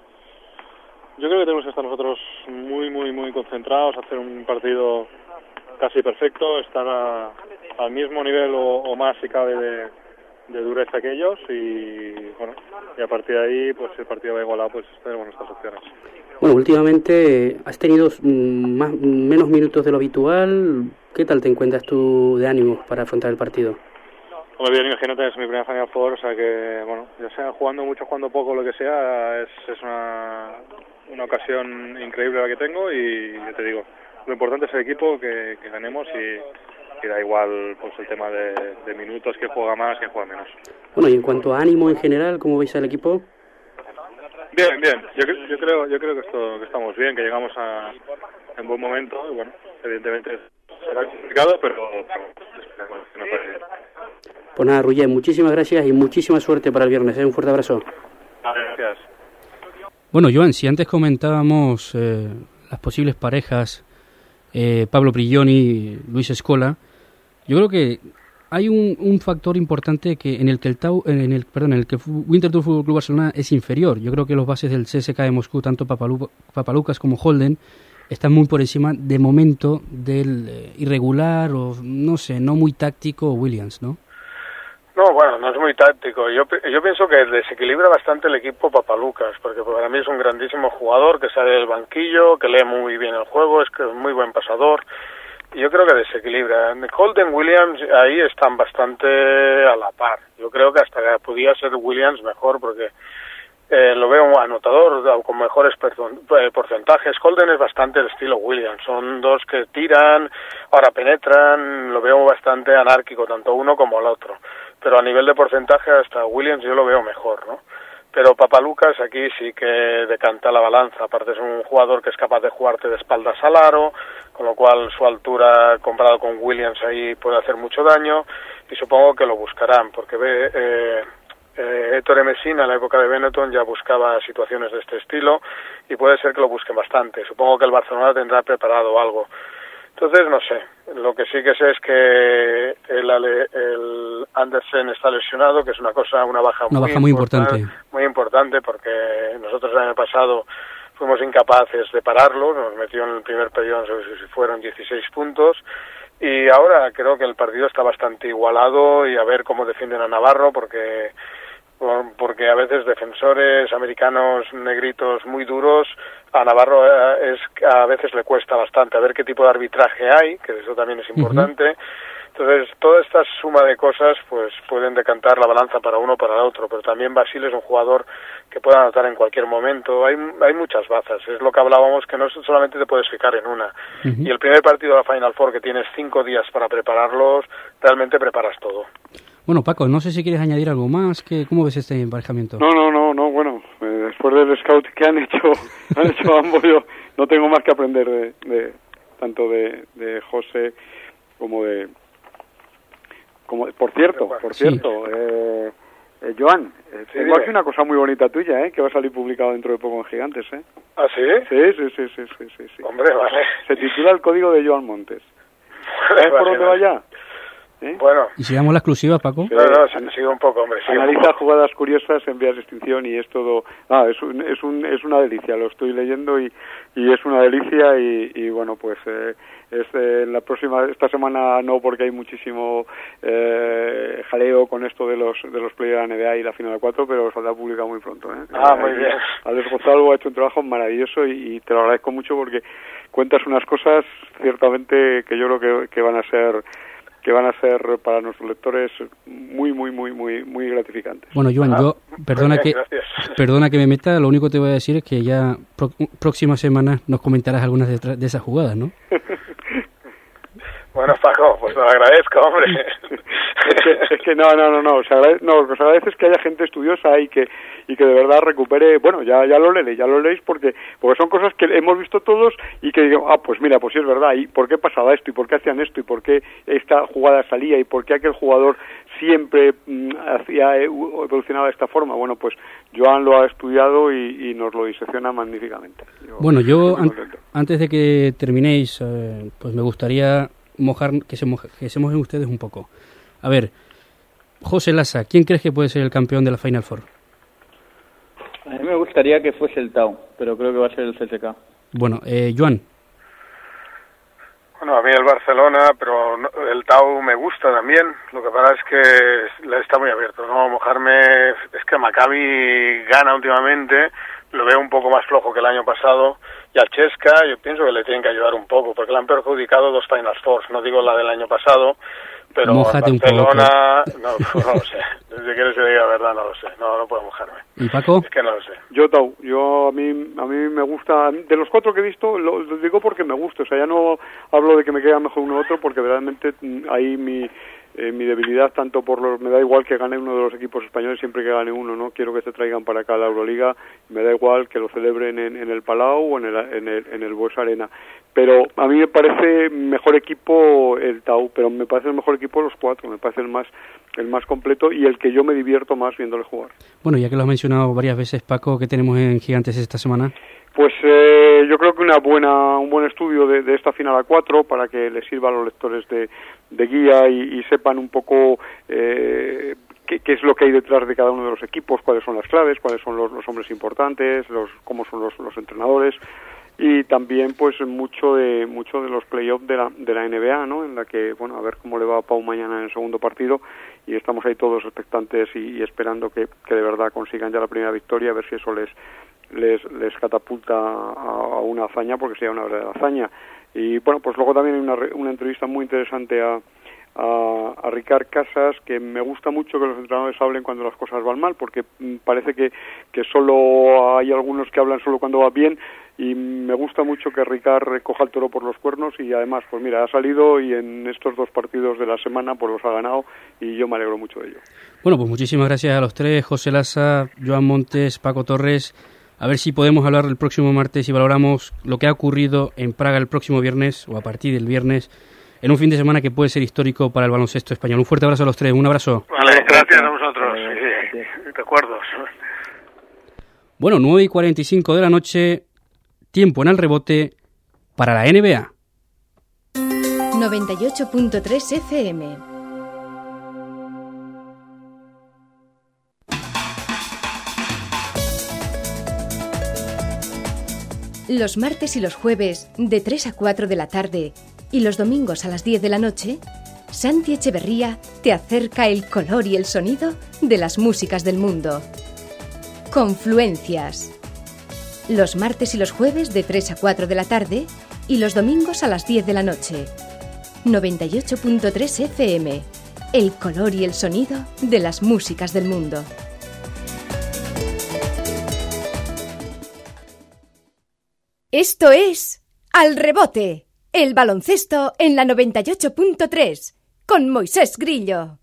Yo creo que tenemos que estar nosotros muy, muy, muy concentrados, hacer un partido casi perfecto, estar a, al mismo nivel o, o más si cabe de, de dureza que ellos y bueno, y a partir de ahí, pues si el partido va igualado, pues tenemos nuestras opciones. Bueno, últimamente has tenido más, menos minutos de lo habitual. ¿Qué tal te encuentras tú de ánimo para afrontar el partido? Hombre, bien, imagínate, es mi primera Final Four, o sea que, bueno, ya sea jugando mucho, jugando poco, lo que sea, es, es una, una ocasión increíble la que tengo y yo te digo, lo importante es el equipo, que, que ganemos y, y da igual pues el tema de, de minutos, que juega más, que juega menos. Bueno, y en cuanto a ánimo en general, ¿cómo veis al equipo? Bien, bien, yo, yo creo yo creo que, esto, que estamos bien, que llegamos a, en buen momento y bueno, evidentemente será complicado, pero, pero bueno, no puede ir. Pues nada, Ruyer, muchísimas gracias y muchísima suerte para el viernes. ¿eh? Un fuerte abrazo. Gracias. Bueno, Joan, si antes comentábamos eh, las posibles parejas, eh, Pablo Prigioni, Luis Escola, yo creo que hay un, un factor importante que en el que el Tau, en el perdón, en el que Winterthur Fútbol Club Barcelona es inferior. Yo creo que los bases del C S K de Moscú, tanto Papalu, Papalucas como Holden, están muy por encima de momento del eh, irregular o no sé, no muy táctico Williams, ¿no? No, bueno, no es muy táctico. Yo yo pienso que desequilibra bastante el equipo Papalucas, porque para mí es un grandísimo jugador que sale del banquillo, que lee muy bien el juego, es que es muy buen pasador. Y yo creo que desequilibra. Holden, Williams, ahí están bastante a la par. Yo creo que hasta podía ser Williams mejor, porque eh, lo veo un anotador con mejores porcentajes. Holden es bastante el estilo Williams. Son dos que tiran, ahora penetran, lo veo bastante anárquico, tanto uno como el otro. Pero a nivel de porcentaje hasta Williams yo lo veo mejor, ¿no? Pero Papalucas aquí sí que decanta la balanza. Aparte es un jugador que es capaz de jugarte de espaldas al aro, con lo cual su altura comparado con Williams ahí puede hacer mucho daño y supongo que lo buscarán, porque ve eh, eh, Ettore Messina en la época de Benetton ya buscaba situaciones de este estilo y puede ser que lo busquen bastante. Supongo que el Barcelona tendrá preparado algo. Entonces, no sé, lo que sí que sé es que el, el Andersen está lesionado, que es una cosa, una baja, una muy, baja muy importante, importante. Muy importante, porque nosotros el año pasado fuimos incapaces de pararlo, nos metió en el primer periodo, no sé si fueron dieciséis puntos, y ahora creo que el partido está bastante igualado y a ver cómo defienden a Navarro, porque porque a veces defensores americanos negritos muy duros, a Navarro es a veces le cuesta bastante, a ver qué tipo de arbitraje hay, que eso también es importante. Uh-huh. Entonces, toda esta suma de cosas pues pueden decantar la balanza para uno o para el otro, pero también Basile es un jugador que puede anotar en cualquier momento. Hay hay muchas bazas, es lo que hablábamos, que no solamente te puedes fijar en una. Uh-huh. Y el primer partido de la Final Four, que tienes cinco días para prepararlos, realmente preparas todo. Bueno, Paco, no sé si quieres añadir algo más. Que, ¿Cómo ves este emparejamiento? No, no, no, no. Bueno, eh, después del scout que han hecho, han hecho ambos, yo no tengo más que aprender de, de tanto de, de José como de, como de, por cierto, por cierto, sí. eh, eh, Joan, eh, sí, tengo aquí una cosa muy bonita tuya, eh, que va a salir publicado dentro de poco en Gigantes, eh. ¿Ah, sí? Sí, sí, sí, sí, sí, sí, sí. Hombre, vale. Se titula El Código de Joan Montes. ¿Sabes vale, por dónde vale. va ya? ¿Eh? Bueno. ¿Y si damos la exclusiva, Paco? No, no, se sigue un poco, hombre. Analiza poco. Jugadas curiosas en vías de extinción y es todo... Ah, es, un, es, un, es una delicia, lo estoy leyendo y, y es una delicia y, y bueno, pues eh, es eh, la próxima... Esta semana no, porque hay muchísimo eh, jaleo con esto de los de los play de la N B A y la final de cuatro, pero saldrá publicado muy pronto, ¿eh? Ah, eh, muy bien. Alex Gonzalo ha hecho un trabajo maravilloso y, y te lo agradezco mucho porque cuentas unas cosas ciertamente que yo creo que, que van a ser... que van a ser para nuestros lectores muy, muy, muy, muy, muy gratificantes. Bueno, Joan, ah, yo, perdona que perdona que me meta, lo único que te voy a decir es que ya pro, próximas semanas nos comentarás algunas de, de esas jugadas, ¿no? Bueno, Paco, pues te lo agradezco, hombre. es, que, es que no, no, no, no, os agradece, no, os agradece es que haya gente estudiosa y que y que de verdad recupere, bueno, ya ya lo leéis, ya lo leéis porque porque son cosas que hemos visto todos y que digo, ah, pues mira, pues sí es verdad, y por qué pasaba esto, y por qué hacían esto, y por qué esta jugada salía, y por qué aquel jugador siempre mm, hacía evolucionaba de esta forma. Bueno, pues Joan lo ha estudiado y, y nos lo disecciona magníficamente. Yo, bueno, yo an antes de que terminéis, eh, pues me gustaría mojar que se, moje, que se mojen ustedes un poco. A ver, José Lasa, ¿quién crees que puede ser el campeón de la Final Four? A mí me gustaría que fuese el Tau, pero creo que va a ser el C S K. Bueno, eh, Joan. Bueno, a mí el Barcelona, pero el Tau me gusta también. Lo que pasa es que está muy abierto, ¿no? Mojarme, es que Maccabi gana últimamente, lo veo un poco más flojo que el año pasado. Y al Chesca yo pienso que le tienen que ayudar un poco, porque le han perjudicado dos Final Fours, no digo la del año pasado, pero Mójate Barcelona, no, no lo sé. Si quieres que diga la verdad, no lo sé. No, no puedo mojarme. ¿Y Paco? Es que no lo sé. Yo, Tau, yo a mí a mí me gusta, de los cuatro que he visto, lo, lo digo porque me gusta, o sea, ya no hablo de que me queda mejor uno u otro, porque realmente ahí mi eh, mi debilidad, tanto por los, me da igual que gane uno de los equipos españoles siempre que gane uno, no quiero que se traigan para acá a la Euroliga, me da igual que lo celebren en, en el Palau o en el en el, en el Bues Arena, pero a mí me parece mejor equipo el Tau, pero me parece el mejor equipo los cuatro, me parece el más el más completo y el que yo me divierto más viéndole jugar. Bueno, ya que lo has mencionado varias veces, Paco, ¿qué tenemos en Gigantes esta semana? Pues eh, yo creo que una buena un buen estudio de, de esta final a cuatro para que les sirva a los lectores de, de guía y, y sepan un poco eh, qué, qué es lo que hay detrás de cada uno de los equipos, cuáles son las claves, cuáles son los, los hombres importantes, los cómo son los, los entrenadores y también pues mucho de mucho de los playoffs de la de la N B A, ¿no? En la que bueno, a ver cómo le va a Pau mañana en el segundo partido y estamos ahí todos expectantes y, y esperando que, que de verdad consigan ya la primera victoria, a ver si eso les les les catapulta a, a una hazaña, porque sería una verdadera hazaña. Y bueno, pues luego también hay una, una entrevista muy interesante a a, a Ricard Casas, que me gusta mucho que los entrenadores hablen cuando las cosas van mal, porque parece que, que solo hay algunos que hablan solo cuando va bien, y me gusta mucho que Ricard recoja el toro por los cuernos, y además, pues mira, ha salido y en estos dos partidos de la semana pues los ha ganado, y yo me alegro mucho de ello. Bueno, pues muchísimas gracias a los tres, José Lasa, Joan Montes, Paco Torres. A ver si podemos hablar el próximo martes y valoramos lo que ha ocurrido en Praga el próximo viernes, o a partir del viernes, en un fin de semana que puede ser histórico para el baloncesto español. Un fuerte abrazo a los tres, un abrazo. Vale, gracias a vosotros. Sí, recuerdos. Bueno, nueve y cuarenta y cinco de la noche, tiempo en el rebote para la N B A. noventa y ocho punto tres F M. Los martes y los jueves de tres a cuatro de la tarde y los domingos a las diez de la noche, Santi Echeverría te acerca el color y el sonido de las músicas del mundo. Confluencias. Los martes y los jueves de tres a cuatro de la tarde y los domingos a las diez de la noche. noventa y ocho punto tres F M. El color y el sonido de las músicas del mundo. Esto es Al Rebote, el baloncesto en la noventa y ocho punto tres, con Moisés Grillo.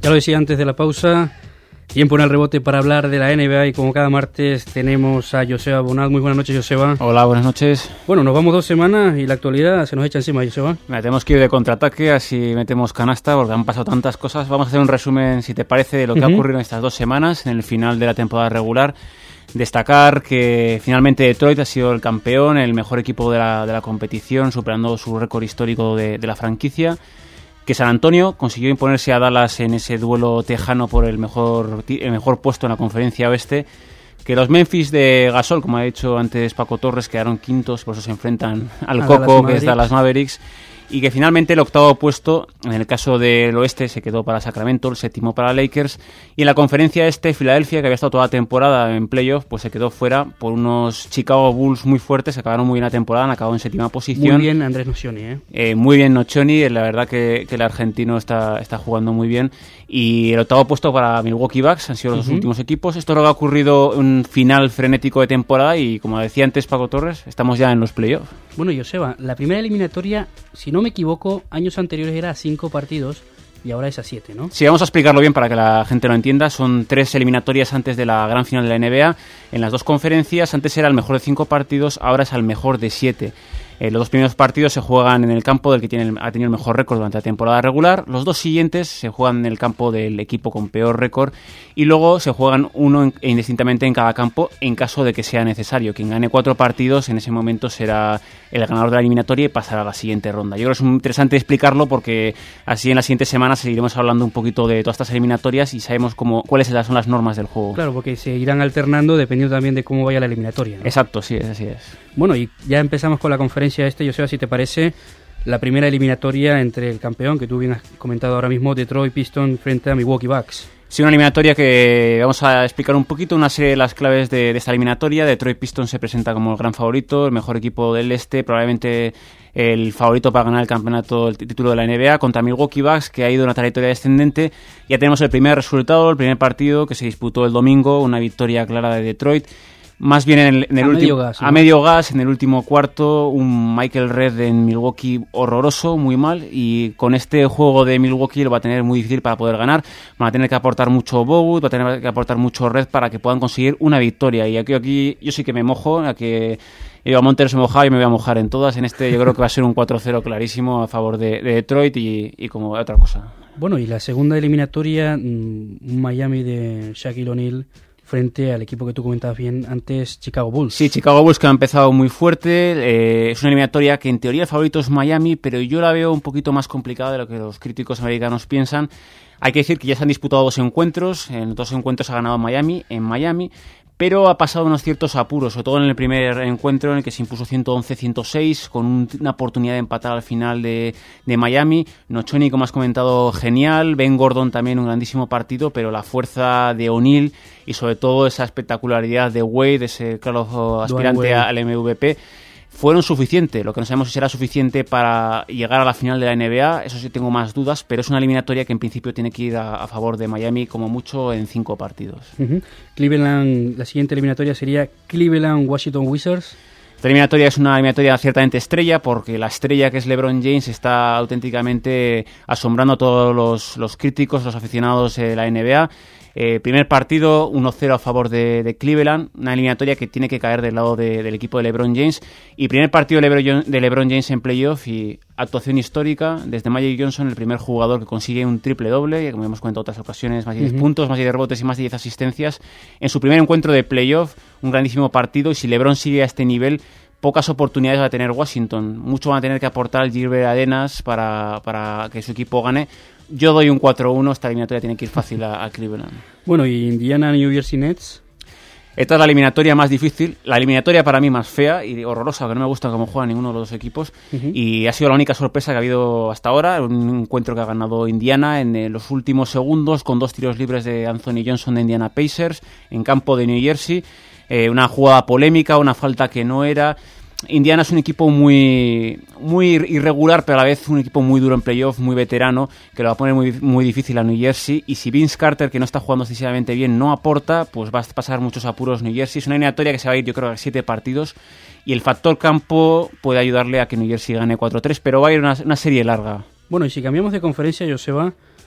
Ya lo decía antes de la pausa, tiempo en el rebote para hablar de la N B A y como cada martes tenemos a Joseba Bonat. Muy buenas noches, Joseba. Hola, buenas noches. Bueno, nos vamos dos semanas y la actualidad se nos echa encima, Joseba. Mira, tenemos que ir de contraataque, así metemos canasta porque han pasado tantas cosas. Vamos a hacer un resumen, si te parece, de lo que uh-huh. ha ocurrido en estas dos semanas, en el final de la temporada regular. Destacar que finalmente Detroit ha sido el campeón, el mejor equipo de la, de la competición, superando su récord histórico de, de la franquicia. Que San Antonio consiguió imponerse a Dallas en ese duelo tejano por el mejor, el mejor puesto en la conferencia oeste. Que los Memphis de Gasol, como ha dicho antes Paco Torres, quedaron quintos, por eso se enfrentan al a Coco, que es Dallas Mavericks. Y que finalmente el octavo puesto, en el caso del oeste, se quedó para Sacramento, el séptimo para Lakers. Y en la conferencia este, Filadelfia, que había estado toda la temporada en playoff, pues se quedó fuera por unos Chicago Bulls muy fuertes. Acabaron muy bien la temporada, han acabado en séptima posición. Muy bien Andrés Nocioni, ¿eh? eh Muy bien Nocioni, la verdad que, que el argentino está, está jugando muy bien. Y el octavo puesto para Milwaukee Bucks, han sido los uh-huh. dos últimos equipos. Esto es lo que ha ocurrido, un final frenético de temporada y, como decía antes Paco Torres, estamos ya en los playoffs. Bueno, Joseba, la primera eliminatoria, si no me equivoco, años anteriores era a cinco partidos y ahora es a siete, ¿no? Sí, vamos a explicarlo bien para que la gente lo entienda. Son tres eliminatorias antes de la gran final de la N B A. En las dos conferencias, antes era el mejor de cinco partidos, ahora es al mejor de siete. Eh, los dos primeros partidos se juegan en el campo del que tiene el, ha tenido el mejor récord durante la temporada regular. Los dos siguientes se juegan en el campo del equipo con peor récord. Y luego se juegan uno en, indistintamente en cada campo en caso de que sea necesario. Quien gane cuatro partidos en ese momento será el ganador de la eliminatoria y pasará a la siguiente ronda. Yo creo que es muy interesante explicarlo porque así en las siguientes semanas seguiremos hablando un poquito de todas estas eliminatorias y sabemos cómo, cuáles son las normas del juego. Claro, porque se irán alternando dependiendo también de cómo vaya la eliminatoria, ¿no? Exacto, sí, así es. Bueno, y ya empezamos con la conferencia este, Joseba, si te parece, la primera eliminatoria entre el campeón, que tú bien has comentado ahora mismo, Detroit Pistons frente a Milwaukee Bucks. Sí, una eliminatoria que vamos a explicar un poquito, una serie de las claves de, de esta eliminatoria. Detroit Pistons se presenta como el gran favorito, el mejor equipo del este, probablemente el favorito para ganar el campeonato, el título de la N B A, contra Milwaukee Bucks, que ha ido una trayectoria descendente. Ya tenemos el primer resultado, el primer partido que se disputó el domingo, una victoria clara de Detroit. Más bien en el, en el a, último, medio gas, ¿no? a medio gas, en el último cuarto, un Michael Redd en Milwaukee horroroso, muy mal, y con este juego de Milwaukee lo va a tener muy difícil para poder ganar. Van a tener que aportar mucho Bogut, va a tener que aportar mucho Redd para que puedan conseguir una victoria. Y aquí, aquí yo sí que me mojo, a que Eva Montero se mojaba y me voy a mojar en todas. En este yo creo que va a ser un cuatro cero clarísimo a favor de, de Detroit y, y como otra cosa. Bueno, y la segunda eliminatoria, un Miami de Shaquille O'Neal frente al equipo que tú comentabas bien antes, Chicago Bulls. Sí, Chicago Bulls, que ha empezado muy fuerte. Eh, es una eliminatoria que en teoría el favorito es Miami, pero yo la veo un poquito más complicada de lo que los críticos americanos piensan. Hay que decir que ya se han disputado dos encuentros. En dos encuentros ha ganado Miami, en Miami, pero ha pasado unos ciertos apuros, sobre todo en el primer encuentro en el que se impuso ciento once a ciento seis con un, una oportunidad de empatar al final de, de Miami. Nocioni, como has comentado, genial. Ben Gordon también un grandísimo partido, pero la fuerza de O'Neal y sobre todo esa espectacularidad de Wade, ese claro aspirante al M V P, fueron suficientes. Lo que no sabemos si será suficiente para llegar a la final de la N B A, eso sí tengo más dudas, pero es una eliminatoria que en principio tiene que ir a, a favor de Miami como mucho en cinco partidos. Uh-huh. Cleveland, la siguiente eliminatoria sería Cleveland-Washington Wizards. Esta eliminatoria es una eliminatoria ciertamente estrella porque la estrella que es LeBron James está auténticamente asombrando a todos los, los críticos, los aficionados de la N B A. Eh, primer partido, uno cero a favor de, de Cleveland, una eliminatoria que tiene que caer del lado de, del equipo de LeBron James. Y primer partido de LeBron, de LeBron James en playoff y actuación histórica. Desde Magic Johnson, el primer jugador que consigue un triple doble, como hemos comentado en otras ocasiones, más de diez uh-huh. puntos, más de diez rebotes y más de diez asistencias. En su primer encuentro de playoff, un grandísimo partido. Y si LeBron sigue a este nivel, pocas oportunidades va a tener Washington. Mucho van a tener que aportar Gilbert Arenas para, para que su equipo gane. Yo doy un cuatro uno, esta eliminatoria tiene que ir fácil a, a Cleveland. Bueno, y Indiana, New Jersey Nets. Esta es la eliminatoria más difícil, la eliminatoria para mí más fea y horrorosa, que no me gusta cómo juega ninguno de los dos equipos. Uh-huh. Y ha sido la única sorpresa que ha habido hasta ahora, un encuentro que ha ganado Indiana en eh, los últimos segundos con dos tiros libres de Anthony Johnson de Indiana Pacers en campo de New Jersey. Eh, una jugada polémica, una falta que no era. Indiana es un equipo muy muy irregular, pero a la vez un equipo muy duro en playoff, muy veterano, que lo va a poner muy, muy difícil a New Jersey. Y si Vince Carter, que no está jugando excesivamente bien, no aporta, pues va a pasar muchos apuros New Jersey. Es una eliminatoria que se va a ir, yo creo, a siete partidos. Y el factor campo puede ayudarle a que New Jersey gane cuatro tres, pero va a ir una, una serie larga. Bueno, y si cambiamos de conferencia, Joseba,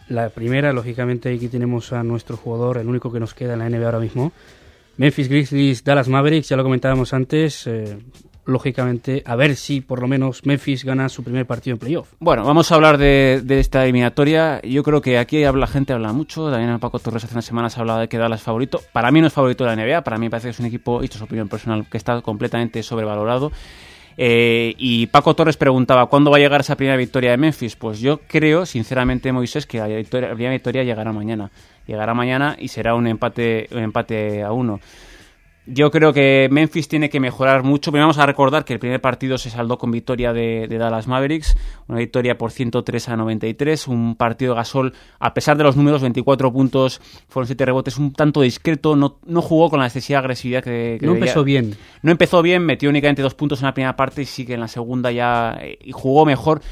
La primera, lógicamente, aquí tenemos a nuestro jugador, el único que nos queda en la N B A ahora mismo. Memphis Grizzlies, Dallas Mavericks, ya lo comentábamos antes. Eh, lógicamente, a ver si por lo menos Memphis gana su primer partido en playoff. Bueno, vamos a hablar de, de esta eliminatoria. Yo creo que aquí habla, la gente habla mucho. También Paco Torres hace unas semanas hablaba de que Dallas es favorito. Para mí no es favorito de la N B A. Para mí me parece que es un equipo, esto es opinión personal, que está completamente sobrevalorado. Eh, y Paco Torres preguntaba ¿cuándo va a llegar esa primera victoria de Memphis? Pues yo creo, sinceramente, Moisés, que la, victoria, la primera victoria llegará mañana. Llegará mañana y será un empate, un empate a uno. Yo creo que Memphis tiene que mejorar mucho. Pero vamos a recordar que el primer partido se saldó con victoria de, de Dallas Mavericks, una victoria por ciento tres a noventa y tres, un partido de Gasol, a pesar de los números, veinticuatro puntos, fueron siete rebotes, un tanto discreto, no, no jugó con la excesiva agresividad que, que No debía. empezó bien. No empezó bien, metió únicamente dos puntos en la primera parte y sí que en la segunda ya eh, jugó mejor.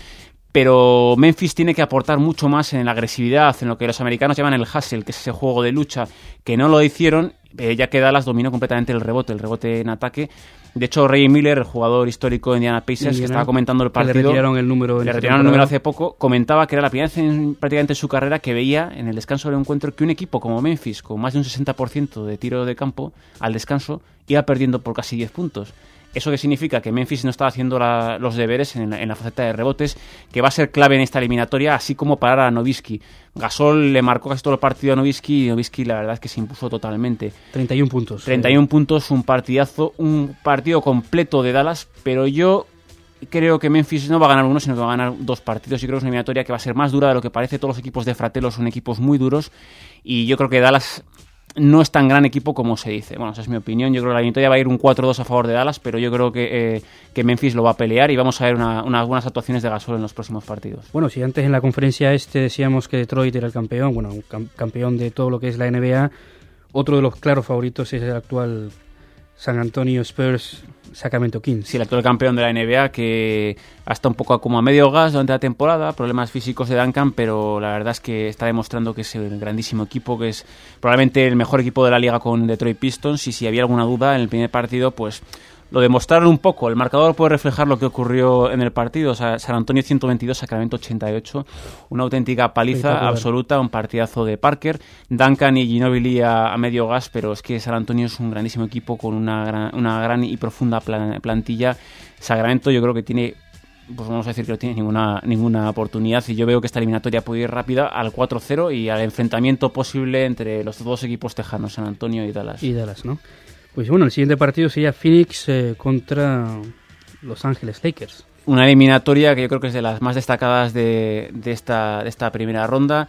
Pero Memphis tiene que aportar mucho más en la agresividad, en lo que los americanos llaman el hustle, que es ese juego de lucha, que no lo hicieron, eh, ya que Dallas dominó completamente el rebote, el rebote en ataque. De hecho, Reggie Miller, el jugador histórico de Indiana Pacers, Indiana, que estaba comentando el partido, le retiraron el número, le retiraron el número hace poco, comentaba que era la primera vez en, prácticamente en su carrera que veía en el descanso del encuentro que un equipo como Memphis, con más de un sesenta por ciento de tiro de campo al descanso, iba perdiendo por casi diez puntos. ¿Eso qué significa? Que Memphis no está haciendo la, los deberes en la, en la faceta de rebotes, que va a ser clave en esta eliminatoria, así como parar a Nowitzki. Gasol le marcó casi todo el partido a Nowitzki y Nowitzki la verdad es que se impuso totalmente. treinta y uno puntos. treinta y uno puntos, un partidazo, un partido completo de Dallas, pero yo creo que Memphis no va a ganar uno, sino que va a ganar dos partidos. Yo creo que es una eliminatoria que va a ser más dura de lo que parece. Todos los equipos de Fratello son equipos muy duros y yo creo que Dallas no es tan gran equipo como se dice. Bueno, esa es mi opinión. Yo creo que la eliminatoria va a ir un cuatro dos a favor de Dallas, pero yo creo que, eh, que Memphis lo va a pelear y vamos a ver una, unas buenas actuaciones de Gasol en los próximos partidos. Bueno, si antes en la conferencia este decíamos que Detroit era el campeón, bueno, un cam- campeón de todo lo que es la N B A, otro de los claros favoritos es el actual San Antonio Spurs Sacramento Kings. Sí, el actual campeón de la N B A, que hasta un poco como a medio gas durante la temporada, problemas físicos de Duncan, pero la verdad es que está demostrando que es un grandísimo equipo, que es probablemente el mejor equipo de la liga con Detroit Pistons, y si había alguna duda en el primer partido, pues lo demostraron un poco. El marcador puede reflejar lo que ocurrió en el partido. O sea, San Antonio ciento veintidós, Sacramento ochenta y ocho. Una auténtica paliza absoluta, un partidazo de Parker. Duncan y Ginobili a, a medio gas, pero es que San Antonio es un grandísimo equipo con una gran, una gran y profunda plan, plantilla. Sacramento yo creo que tiene, pues vamos a decir que no tiene ninguna, ninguna oportunidad, y yo veo que esta eliminatoria puede ir rápida al cuatro cero y al enfrentamiento posible entre los dos equipos tejanos, San Antonio y Dallas. Y Dallas, ¿no? Pues bueno, el siguiente partido sería Phoenix eh, contra Los Ángeles Lakers. Una eliminatoria que yo creo que es de las más destacadas de, de, esta, de esta primera ronda.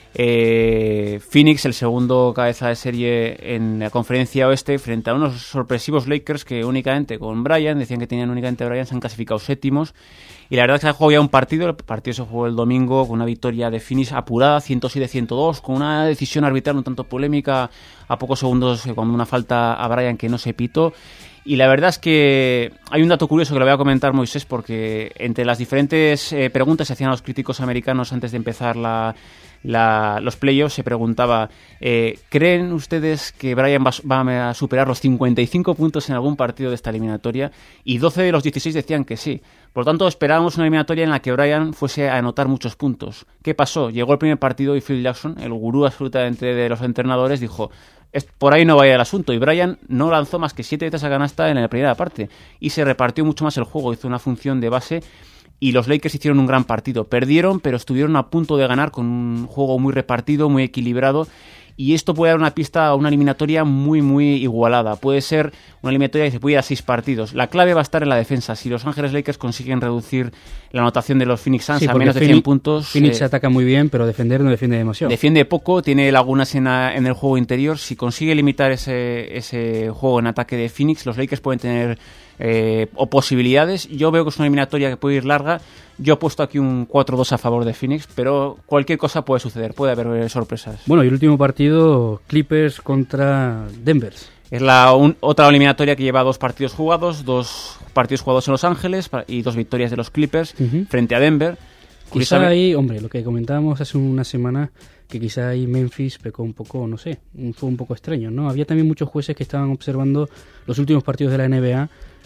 Eh, Phoenix, el segundo cabeza de serie en la conferencia oeste, frente a unos sorpresivos Lakers que únicamente con Bryant, decían que tenían únicamente a Bryant, se han clasificado séptimos. Y la verdad es que se ha jugado ya un partido, el partido se jugó el domingo con una victoria de Phoenix apurada, ciento siete a ciento dos, con una decisión arbitral un tanto polémica a pocos segundos cuando una falta a Bryant que no se pitó. Y la verdad es que hay un dato curioso que lo voy a comentar, Moisés, porque entre las diferentes eh, preguntas que hacían a los críticos americanos antes de empezar la, la, los playoffs, se preguntaba, eh, ¿creen ustedes que Bryant va, va a superar los cincuenta y cinco puntos en algún partido de esta eliminatoria? Y doce de los dieciséis decían que sí. Por lo tanto, esperábamos una eliminatoria en la que Bryant fuese a anotar muchos puntos. ¿Qué pasó? Llegó el primer partido y Phil Jackson, el gurú absolutamente de los entrenadores, dijo, por ahí no vaya el asunto, y Bryant no lanzó más que siete veces a canasta en la primera parte y se repartió mucho más el juego, hizo una función de base y los Lakers hicieron un gran partido. Perdieron, pero estuvieron a punto de ganar con un juego muy repartido, muy equilibrado, y esto puede dar una pista a una eliminatoria muy muy igualada. Puede ser una eliminatoria que se puede ir a seis partidos. La clave va a estar en la defensa. Si los Ángeles Lakers consiguen reducir la anotación de los Phoenix Suns sí, a menos de cien puntos... Phoenix eh, ataca muy bien, pero defender no defiende demasiado. Defiende poco, tiene lagunas en, a, en el juego interior. Si consigue limitar ese, ese juego en ataque de Phoenix, los Lakers pueden tener eh, o posibilidades. Yo veo que es una eliminatoria que puede ir larga. Yo he puesto aquí un cuatro dos a favor de Phoenix, pero cualquier cosa puede suceder, puede haber sorpresas. Bueno, y el último partido, Clippers contra Denver. Es la un, otra eliminatoria que lleva dos partidos jugados, dos partidos jugados en Los Ángeles y dos victorias de los Clippers uh-huh. frente a Denver. Quizá ahí, hombre, lo que comentábamos hace una semana, que quizá ahí Memphis pecó un poco, no sé, fue un poco extraño, ¿no? Había también muchos jueces que estaban observando los últimos partidos de la N B A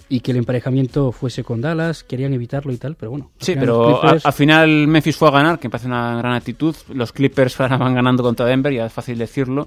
y que el emparejamiento fuese con Dallas, querían evitarlo y tal, pero bueno. Sí, pero Clippers... al final Memphis fue a ganar, que me parece una gran actitud. Los Clippers van ganando contra Denver, ya es fácil decirlo.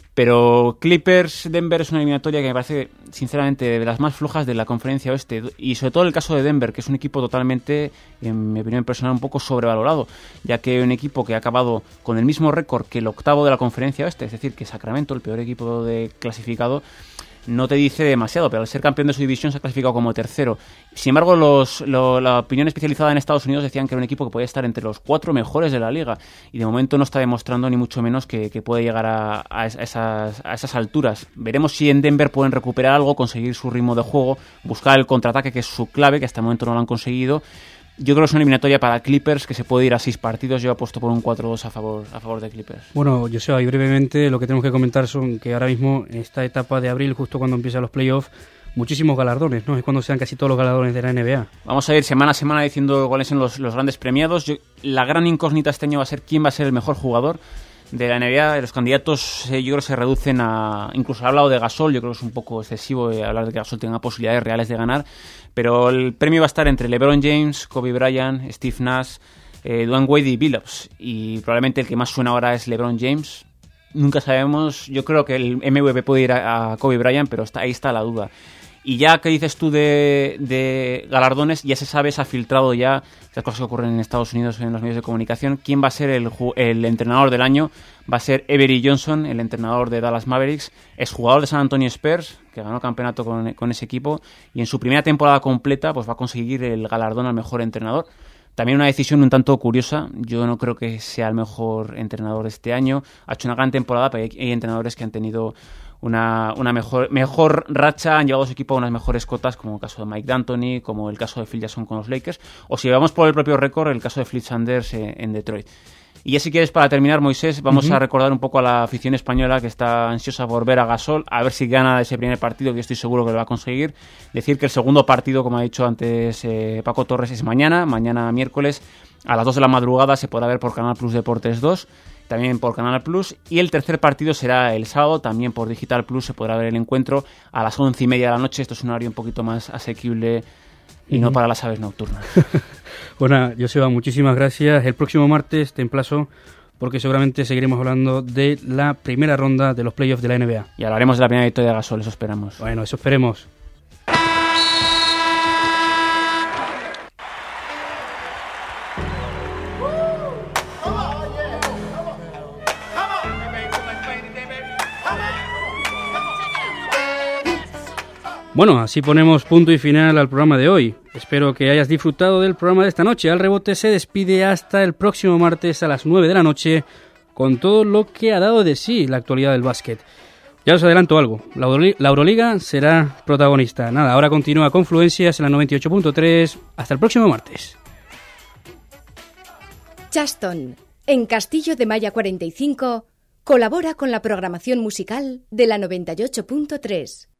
Pero Clippers-Denver es una eliminatoria que me parece, sinceramente, de las más flojas de la conferencia oeste. Y sobre todo el caso de Denver, que es un equipo totalmente, en mi opinión personal, un poco sobrevalorado. Ya que un equipo que ha acabado con el mismo récord que el octavo de la conferencia oeste, es decir, que Sacramento, el peor equipo de clasificado, no te dice demasiado, pero al ser campeón de su división se ha clasificado como tercero. Sin embargo, los, lo, la opinión especializada en Estados Unidos decían que era un equipo que podía estar entre los cuatro mejores de la liga, y de momento no está demostrando ni mucho menos que, que puede llegar a, a, esas, a esas alturas. Veremos si en Denver pueden recuperar algo, conseguir su ritmo de juego, buscar el contraataque, que es su clave, que hasta el momento no lo han conseguido. Yo creo que es una eliminatoria para Clippers que se puede ir a seis partidos. Yo apuesto por un cuatro dos a favor a favor de Clippers. Bueno, Joseba, y brevemente lo que tenemos que comentar son que ahora mismo, en esta etapa de abril, justo cuando empiezan los playoffs, muchísimos galardones, ¿no? Es cuando se dan casi todos los galardones de la N B A. Vamos a ir semana a semana diciendo cuáles son los, los grandes premiados. Yo, la gran incógnita este año va a ser quién va a ser el mejor jugador de la N B A. Los candidatos eh, yo creo que se reducen a... Incluso he hablado de Gasol, yo creo que es un poco excesivo eh, hablar de que Gasol tenga posibilidades reales de ganar, pero el premio va a estar entre LeBron James, Kobe Bryant, Steve Nash, eh, Dwayne Wade y Billups, y probablemente el que más suena ahora es LeBron James. Nunca sabemos, yo creo que el M V P puede ir a, a Kobe Bryant, pero está, ahí está la duda. Y ya que dices tú de, de galardones, ya se sabe, se ha filtrado ya, estas cosas que ocurren en Estados Unidos en los medios de comunicación, quién va a ser el, el entrenador del año. Va a ser Avery Johnson, el entrenador de Dallas Mavericks, es jugador de San Antonio Spurs, que ganó campeonato con, con ese equipo, y en su primera temporada completa pues va a conseguir el galardón al mejor entrenador. También una decisión un tanto curiosa, yo no creo que sea el mejor entrenador este año, ha hecho una gran temporada, pero hay, hay entrenadores que han tenido una, una mejor, mejor racha, han llevado a su equipo a unas mejores cotas, como el caso de Mike D'Antoni, como el caso de Phil Jackson con los Lakers, o si vamos por el propio récord, el caso de Flip Sanders en, en Detroit. Y ya si quieres, para terminar, Moisés, vamos uh-huh. a recordar un poco a la afición española que está ansiosa por ver a Gasol, a ver si gana ese primer partido, que estoy seguro que lo va a conseguir. Decir que el segundo partido, como ha dicho antes eh, Paco Torres, es mañana, mañana miércoles, a las dos de la madrugada, se podrá ver por Canal Plus Deportes dos, también por Canal Plus, y el tercer partido será el sábado, también por Digital Plus se podrá ver el encuentro a las once y media de la noche. Esto es un horario un poquito más asequible y uh-huh. no para las aves nocturnas. Bueno, Joseba, muchísimas gracias. El próximo martes te emplazo porque seguramente seguiremos hablando de la primera ronda de los playoffs de la N B A. Y hablaremos de la primera victoria de Gasol, eso esperamos. Bueno, eso esperemos. Bueno, así ponemos punto y final al programa de hoy. Espero que hayas disfrutado del programa de esta noche. Al Rebote se despide hasta el próximo martes a las nueve de la noche con todo lo que ha dado de sí la actualidad del básquet. Ya os adelanto algo, la Euroliga será protagonista. Nada, ahora continúa Confluencias en la noventa y ocho punto tres. Hasta el próximo martes. Charleston, en Castillo de Maya cuarenta y cinco, colabora con la programación musical de la noventa y ocho punto tres.